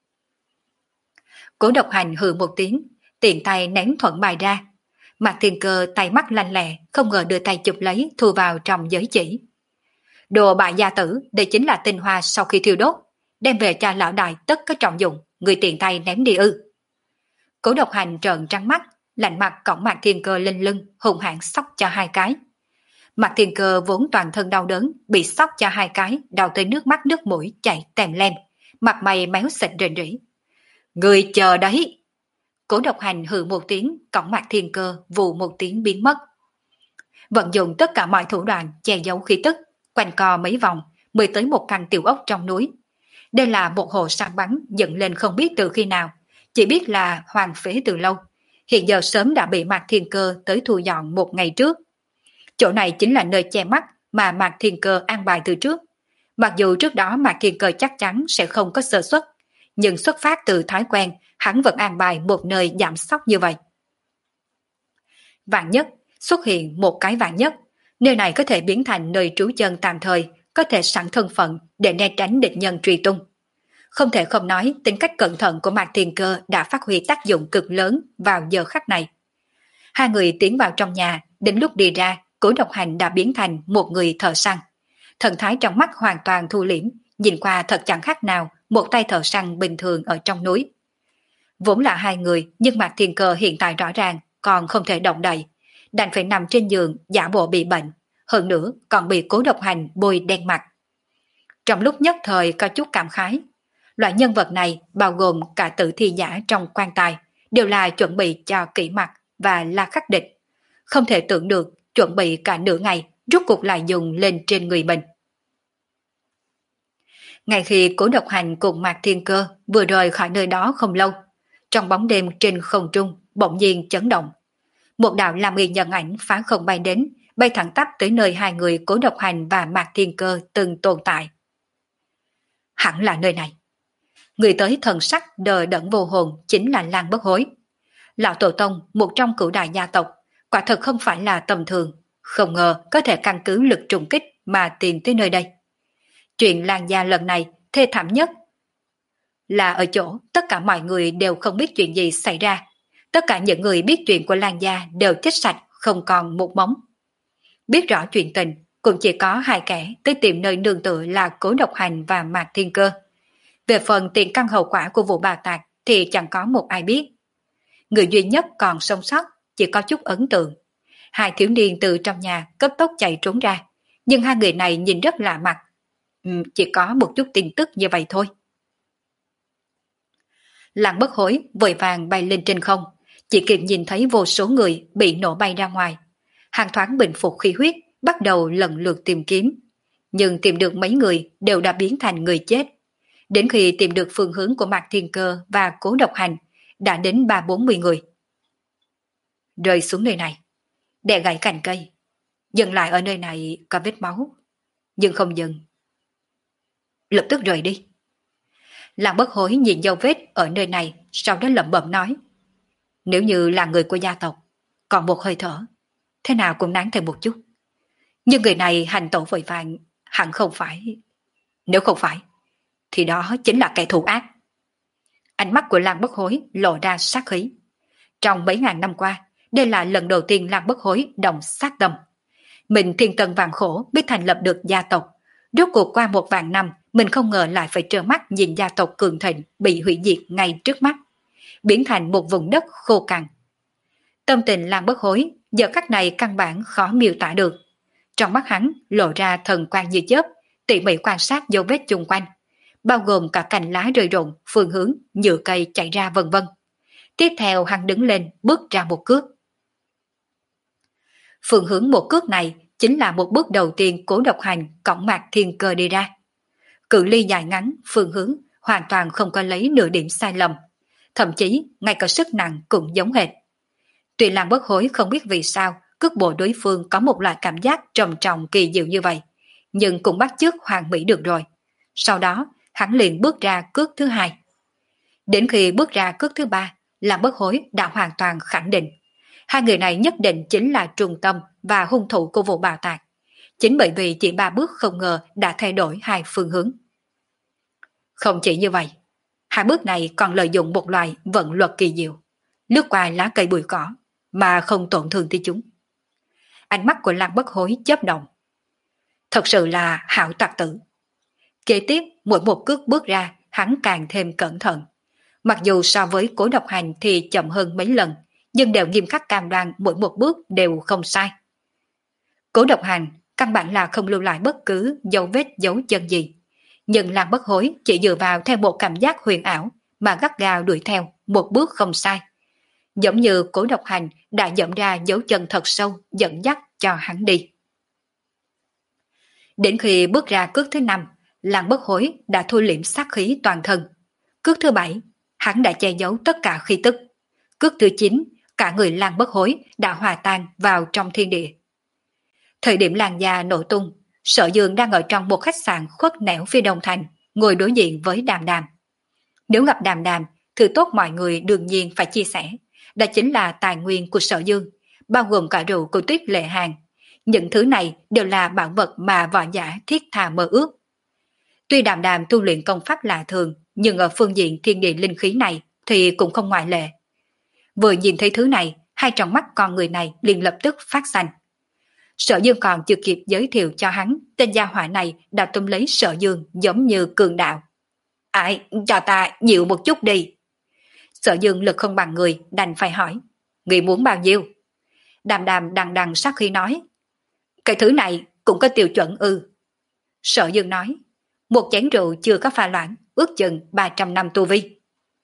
Cố Độc Hành hừ một tiếng, tiện tay ném thuận bài ra. Mạc Thiên Cơ tay mắt lanh lẹ, không ngờ đưa tay chụp lấy thu vào trong giới chỉ. Đồ bại gia tử, đây chính là tinh hoa sau khi thiêu đốt, đem về cho lão đại tất có trọng dụng, người tiện tay ném đi ư. Cố Độc Hành trợn trắng mắt, lạnh mặt cõng Mạc Thiên Cơ lên lưng, hùng hãn xóc cho hai cái. Mạc Thiên Cơ vốn toàn thân đau đớn, bị xóc cho hai cái, đau tới nước mắt nước mũi chảy tèm lem, mặt mày méo xịt rền rỉ. Người chờ đấy! Cố Độc Hành hừ một tiếng, cõng Mạc Thiên Cơ vù một tiếng biến mất. Vận dụng tất cả mọi thủ đoạn che giấu khí tức, quanh co mấy vòng mới tới một căn tiểu ốc trong núi. Đây là một hồ săn bắn dựng lên không biết từ khi nào, chỉ biết là hoang phế từ lâu. Hiện giờ sớm đã bị Mạc Thiên Cơ tới thu dọn một ngày trước. Chỗ này chính là nơi che mắt mà Mạc Thiên Cơ an bài từ trước. Mặc dù trước đó Mạc Thiên Cơ chắc chắn sẽ không có sơ suất, nhưng xuất phát từ thói quen, hắn vẫn an bài một nơi giảm sóc như vậy. Vạn nhất, xuất hiện một cái vạn nhất, nơi này có thể biến thành nơi trú chân tạm thời, có thể sẵn thân phận để né tránh địch nhân truy tung. Không thể không nói tính cách cẩn thận của Mạc Thiên Cơ đã phát huy tác dụng cực lớn vào giờ khắc này. Hai người tiến vào trong nhà, đến lúc đi ra, Cố Độc Hành đã biến thành một người thợ săn. Thần thái trong mắt hoàn toàn thu liễm, nhìn qua thật chẳng khác nào một tay thợ săn bình thường ở trong núi. Vốn là hai người, nhưng Mạc Thiên Cơ hiện tại rõ ràng còn không thể động đậy, đành phải nằm trên giường giả bộ bị bệnh, hơn nữa còn bị Cố Độc Hành bôi đen mặt. Trong lúc nhất thời có chút cảm khái, loại nhân vật này bao gồm cả tử thi giả trong quan tài, đều là chuẩn bị cho kỹ mặt và la khắc địch. Không thể tưởng được chuẩn bị cả nửa ngày, rốt cuộc lại dùng lên trên người mình. Ngay khi Cố Độc Hành cùng Mạc Thiên Cơ vừa rời khỏi nơi đó không lâu, trong bóng đêm trên không trung bỗng nhiên chấn động. Một đạo lam y nhân ảnh phá không bay đến, bay thẳng tắp tới nơi hai người Cố Độc Hành và Mạc Thiên Cơ từng tồn tại. Hẳn là nơi này. Người tới thần sắc đờ đẫn vô hồn chính là Lan Bất Hối. Lão Tổ Tông, một trong cửu đại gia tộc, quả thật không phải là tầm thường, không ngờ có thể căn cứ lực trùng kích mà tìm tới nơi đây. Chuyện Lan gia lần này thê thảm nhất là ở chỗ tất cả mọi người đều không biết chuyện gì xảy ra. Tất cả những người biết chuyện của Lan gia đều chết sạch, không còn một móng. Biết rõ chuyện tình, cũng chỉ có hai kẻ tới tìm nơi nương tựa là Cố Độc Hành và Mạc Thiên Cơ. Về phần tiền căn hậu quả của vụ bà tạc thì chẳng có một ai biết. Người duy nhất còn sống sót chỉ có chút ấn tượng. Hai thiếu niên từ trong nhà cấp tốc chạy trốn ra, nhưng hai người này nhìn rất lạ mặt. Ừ, chỉ có một chút tin tức như vậy thôi. Lan Bất Hối vội vàng bay lên trên không, chỉ kịp nhìn thấy vô số người bị nổ bay ra ngoài. Hàng thoáng bình phục khí huyết, bắt đầu lần lượt tìm kiếm. Nhưng tìm được mấy người đều đã biến thành người chết. Đến khi tìm được phương hướng của Mạc Thiên Cơ và Cố Độc Hành, đã đến ba bốn mươi người. Rơi xuống nơi này. đè gãy cành cây. Dừng lại ở nơi này có vết máu. Nhưng không dừng. Lập tức rời đi. Làng Bất Hối nhìn dấu vết ở nơi này, sau đó lẩm bẩm nói. Nếu như là người của gia tộc, còn một hơi thở, thế nào cũng nán thêm một chút. Nhưng người này hành tẩu vội vàng, hẳn không phải. Nếu không phải, thì đó chính là kẻ thù ác. Ánh mắt của Làng Bất Hối lộ ra sát khí. Trong mấy ngàn năm qua, đây là lần đầu tiên Làng Bất Hối động sát tâm. Mình thiên tân vạn khổ biết thành lập được gia tộc. Rốt cuộc qua một vạn năm, mình không ngờ lại phải trơ mắt nhìn gia tộc cường thịnh bị hủy diệt ngay trước mắt, biến thành một vùng đất khô cằn. Tâm tình Làng Bất Hối giờ khắc này căn bản khó miêu tả được. Trong mắt hắn lộ ra thần quang như chớp, tỉ mỉ quan sát dấu vết chung quanh, bao gồm cả cành lá rơi rụng, phương hướng, nhựa cây chạy ra vân vân. Tiếp theo hắn đứng lên bước ra một cước. Phương hướng một cước này chính là một bước đầu tiên Cố Độc Hành cõng Mạc Thiên Cơ đi ra. Cự ly dài ngắn, phương hướng hoàn toàn không có lấy nửa điểm sai lầm, thậm chí ngay cả sức nặng cũng giống hệt. Tuy Làng Bất Hối không biết vì sao cước bộ đối phương có một loại cảm giác trầm trọng kỳ diệu như vậy, nhưng cũng bắt chước hoàn mỹ được rồi. Sau đó hắn liền bước ra cước thứ hai. Đến khi bước ra cước thứ ba, Làng Bất Hối đã hoàn toàn khẳng định hai người này nhất định chính là trung tâm và hung thủ của vụ bạo tạc. Chính bởi vì chỉ ba bước không ngờ đã thay đổi hai phương hướng. Không chỉ như vậy, hai bước này còn lợi dụng một loại vận luật kỳ diệu, lướt qua lá cây bụi cỏ mà không tổn thương tới chúng. Ánh mắt của Làng Bất Hối chớp động. Thật sự là hảo tặc tử. Kế tiếp, mỗi một cước bước ra, hắn càng thêm cẩn thận. Mặc dù so với Cố Độc Hành thì chậm hơn mấy lần, nhưng đều nghiêm khắc cam đoan mỗi một bước đều không sai. Cố Độc Hành căn bản là không lưu lại bất cứ dấu vết dấu chân gì, nhưng Làng Bất Hối chỉ dựa vào theo một cảm giác huyền ảo mà gắt gao đuổi theo, một bước không sai. Giống như Cố Độc Hành đã dẫm ra dấu chân thật sâu dẫn dắt cho hắn đi. Đến khi bước ra cước thứ năm, Làng Bất Hối đã thu liễm sát khí toàn thân. Cước thứ bảy, hắn đã che giấu tất cả khí tức. Cước thứ chín, cả người Làng Bất Hối đã hòa tan vào trong thiên địa. Thời điểm làn da nổ tung, Sở Dương đang ở trong một khách sạn khuất nẻo phía Đông Thành, ngồi đối diện với Đàm Đàm. Nếu gặp Đàm Đàm, thứ tốt mọi người đương nhiên phải chia sẻ. Đó chính là tài nguyên của Sở Dương, bao gồm cả rượu của Tuyết Lệ Hàn. Những thứ này đều là bảo vật mà võ giả thiết tha mơ ước. Tuy Đàm Đàm tu luyện công pháp lạ thường, nhưng ở phương diện thiên địa linh khí này thì cũng không ngoại lệ. Vừa nhìn thấy thứ này, hai tròng mắt con người này liền lập tức phát xanh. Sở Dương còn chưa kịp giới thiệu cho hắn, tên gia hỏa này đã túm lấy Sở Dương giống như cường đạo. Ai, cho ta nhiều một chút đi. Sở Dương lực không bằng người, đành phải hỏi. Người muốn bao nhiêu? Đàm Đàm đằng đằng sắc khi nói. Cái thứ này cũng có tiêu chuẩn ư. Sở Dương nói. Một chén rượu chưa có pha loãng, ước chừng ba trăm năm tu vi.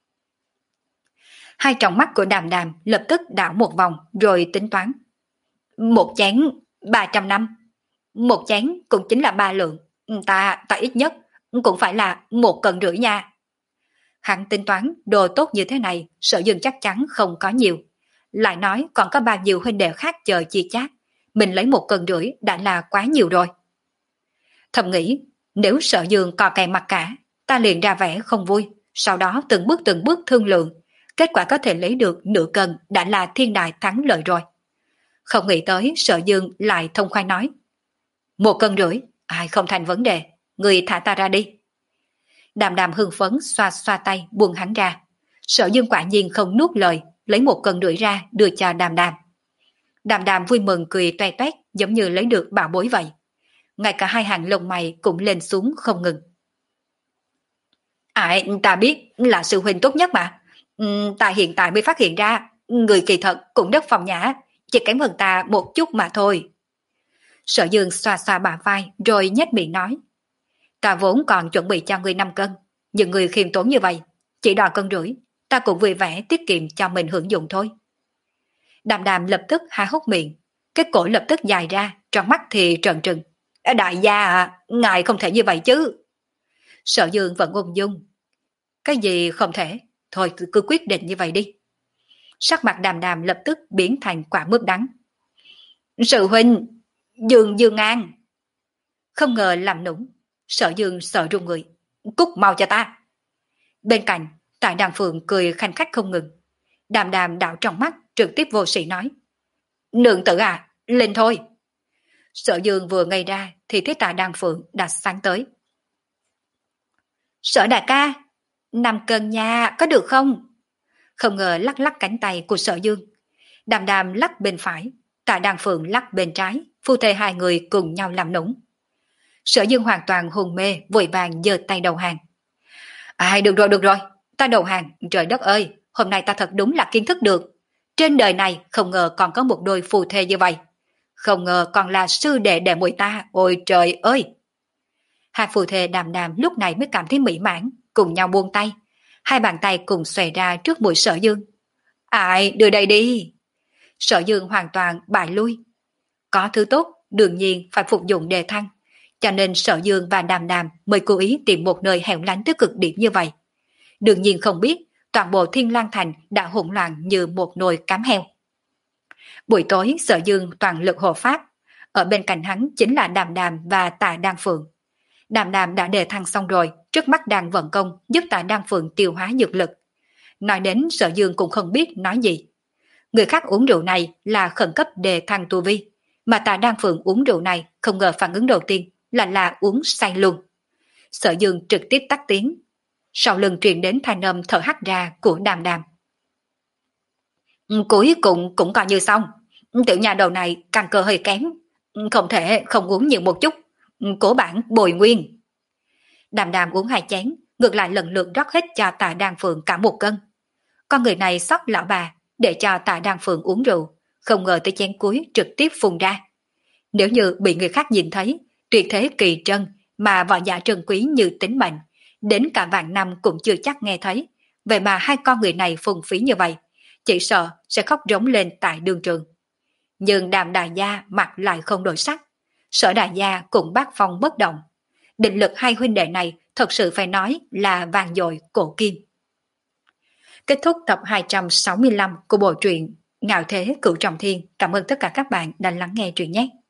Hai tròng mắt của Đàm Đàm lập tức đảo một vòng rồi tính toán. Một chén ba trăm năm. Một chén cũng chính là ba lượng. Ta, ta ít nhất cũng phải là một cân rưỡi nha. Hắn tính toán đồ tốt như thế này, Sở Dương chắc chắn không có nhiều. Lại nói còn có bao nhiêu huynh đệ khác chờ chia chác. Mình lấy một cân rưỡi đã là quá nhiều rồi. Thầm nghĩ, nếu Sở Dương cò kè mặt cả, ta liền ra vẻ không vui, sau đó từng bước từng bước thương lượng. Kết quả có thể lấy được nửa cân đã là thiên đại thắng lợi rồi. Không nghĩ tới Sở Dương lại thông khoái nói. Một cân rưỡi, ai không thành vấn đề, người thả ta ra đi. Đàm Đàm hưng phấn xoa xoa tay buông hắn ra. Sở Dương quả nhiên không nuốt lời, lấy một cân rưỡi ra đưa cho Đàm Đàm. Đàm Đàm vui mừng cười toe toét giống như lấy được bảo bối vậy. Ngay cả hai hàng lông mày cũng lên xuống không ngừng. Ai, ta biết là sư huynh tốt nhất mà. Ừ, ta hiện tại mới phát hiện ra, người kỳ thật cũng rất phong nhã, chỉ kém hơn ta một chút mà thôi. Sở Dương xoa xoa bả vai rồi nhếch miệng nói. Ta vốn còn chuẩn bị cho ngươi năm cân, nhưng ngươi khiêm tốn như vậy, chỉ đòi cân rưỡi, ta cũng vui vẻ tiết kiệm cho mình hưởng dụng thôi. Đàm Đàm lập tức há hốc miệng, cái cổ lập tức dài ra, trong mắt thì trợn trừng. Đại gia à, ngài không thể như vậy chứ. Sở Dương vẫn ung dung. Cái gì không thể, thôi cứ quyết định như vậy đi. Sắc mặt Đàm Đàm lập tức biến thành quả mướp đắng. Sự huynh, Dương Dương An. Không ngờ làm nũng, Sở Dương sợ run người. Cút mau cho ta. Bên cạnh, Tạ Đan Phượng cười khanh khách không ngừng. Đàm đàm đảo trong mắt, trực tiếp vô sĩ nói. Nương tử à, lên thôi. Sở Dương vừa ngây ra thì thấy Tạ Đan Phượng đã sáng tới. Sở đại ca, nằm cân nhà có được không? Không ngờ lắc lắc cánh tay của Sở Dương. Đàm đàm lắc bên phải, Tạ Đan Phượng lắc bên trái, phu thê hai người cùng nhau làm nũng. Sở Dương hoàn toàn hồn mê, vội vàng giơ tay đầu hàng. À, được rồi, được rồi, ta đầu hàng, trời đất ơi, hôm nay ta thật đúng là kiến thức được. Trên đời này không ngờ còn có một đôi phù thê như vậy. Không ngờ còn là sư đệ đệ muội ta, ôi trời ơi. Hai phù thê đàm đàm lúc này mới cảm thấy mỹ mãn, cùng nhau buông tay. Hai bàn tay cùng xòe ra trước mũi Sở Dương. Ai, đưa đây đi. Sở Dương hoàn toàn bại lui. Có thứ tốt, đương nhiên phải phục dụng đề thăng. Cho nên Sở Dương và Đàm Đàm mới cố ý tìm một nơi hẻo lánh tới cực điểm như vậy. Đương nhiên không biết, toàn bộ Thiên Lang Thành đã hỗn loạn như một nồi cám heo. Buổi tối Sở Dương toàn lực hộ pháp. Ở bên cạnh hắn chính là Đàm Đàm và Tạ Đan Phượng. Đàm Đàm đã đề thăng xong rồi, trước mắt đang vận công giúp Tạ Đan Phượng tiêu hóa dược lực. Nói đến Sở Dương cũng không biết nói gì. Người khác uống rượu này là khẩn cấp đề thăng tu vi, mà Tạ Đan Phượng uống rượu này không ngờ phản ứng đầu tiên là là uống say luôn. Sở Dương trực tiếp tắt tiếng. Sau lưng truyền đến thanh âm thở hắt ra của Đàm Đàm. Cuối cùng cũng coi như xong. Tiểu nhà đầu này căn cơ hơi kém, không thể không uống nhiều một chút. Cố bản bồi nguyên. Đàm Đàm uống hai chén, ngược lại lần lượt rót hết cho Tạ Đan Phượng cả một cân. Con người này sót lão bà để cho Tạ Đan Phượng uống rượu, không ngờ tới chén cuối trực tiếp phun ra. Nếu như bị người khác nhìn thấy, tuyệt thế kỳ trân mà võ giả trân quý như tính mệnh, đến cả vạn năm cũng chưa chắc nghe thấy. Vậy mà hai con người này phung phí như vậy, chỉ sợ sẽ khóc rống lên tại đường trường. Nhưng Đàm đại gia mặt lại không đổi sắc, Sở đại gia cũng bác phong bất động. Định lực hai huynh đệ này thật sự phải nói là vàng dội cổ kim. Kết thúc tập hai trăm sáu mươi lăm của bộ truyện Ngạo Thế Cửu Trọng Thiên. Cảm ơn tất cả các bạn đã lắng nghe truyện nhé.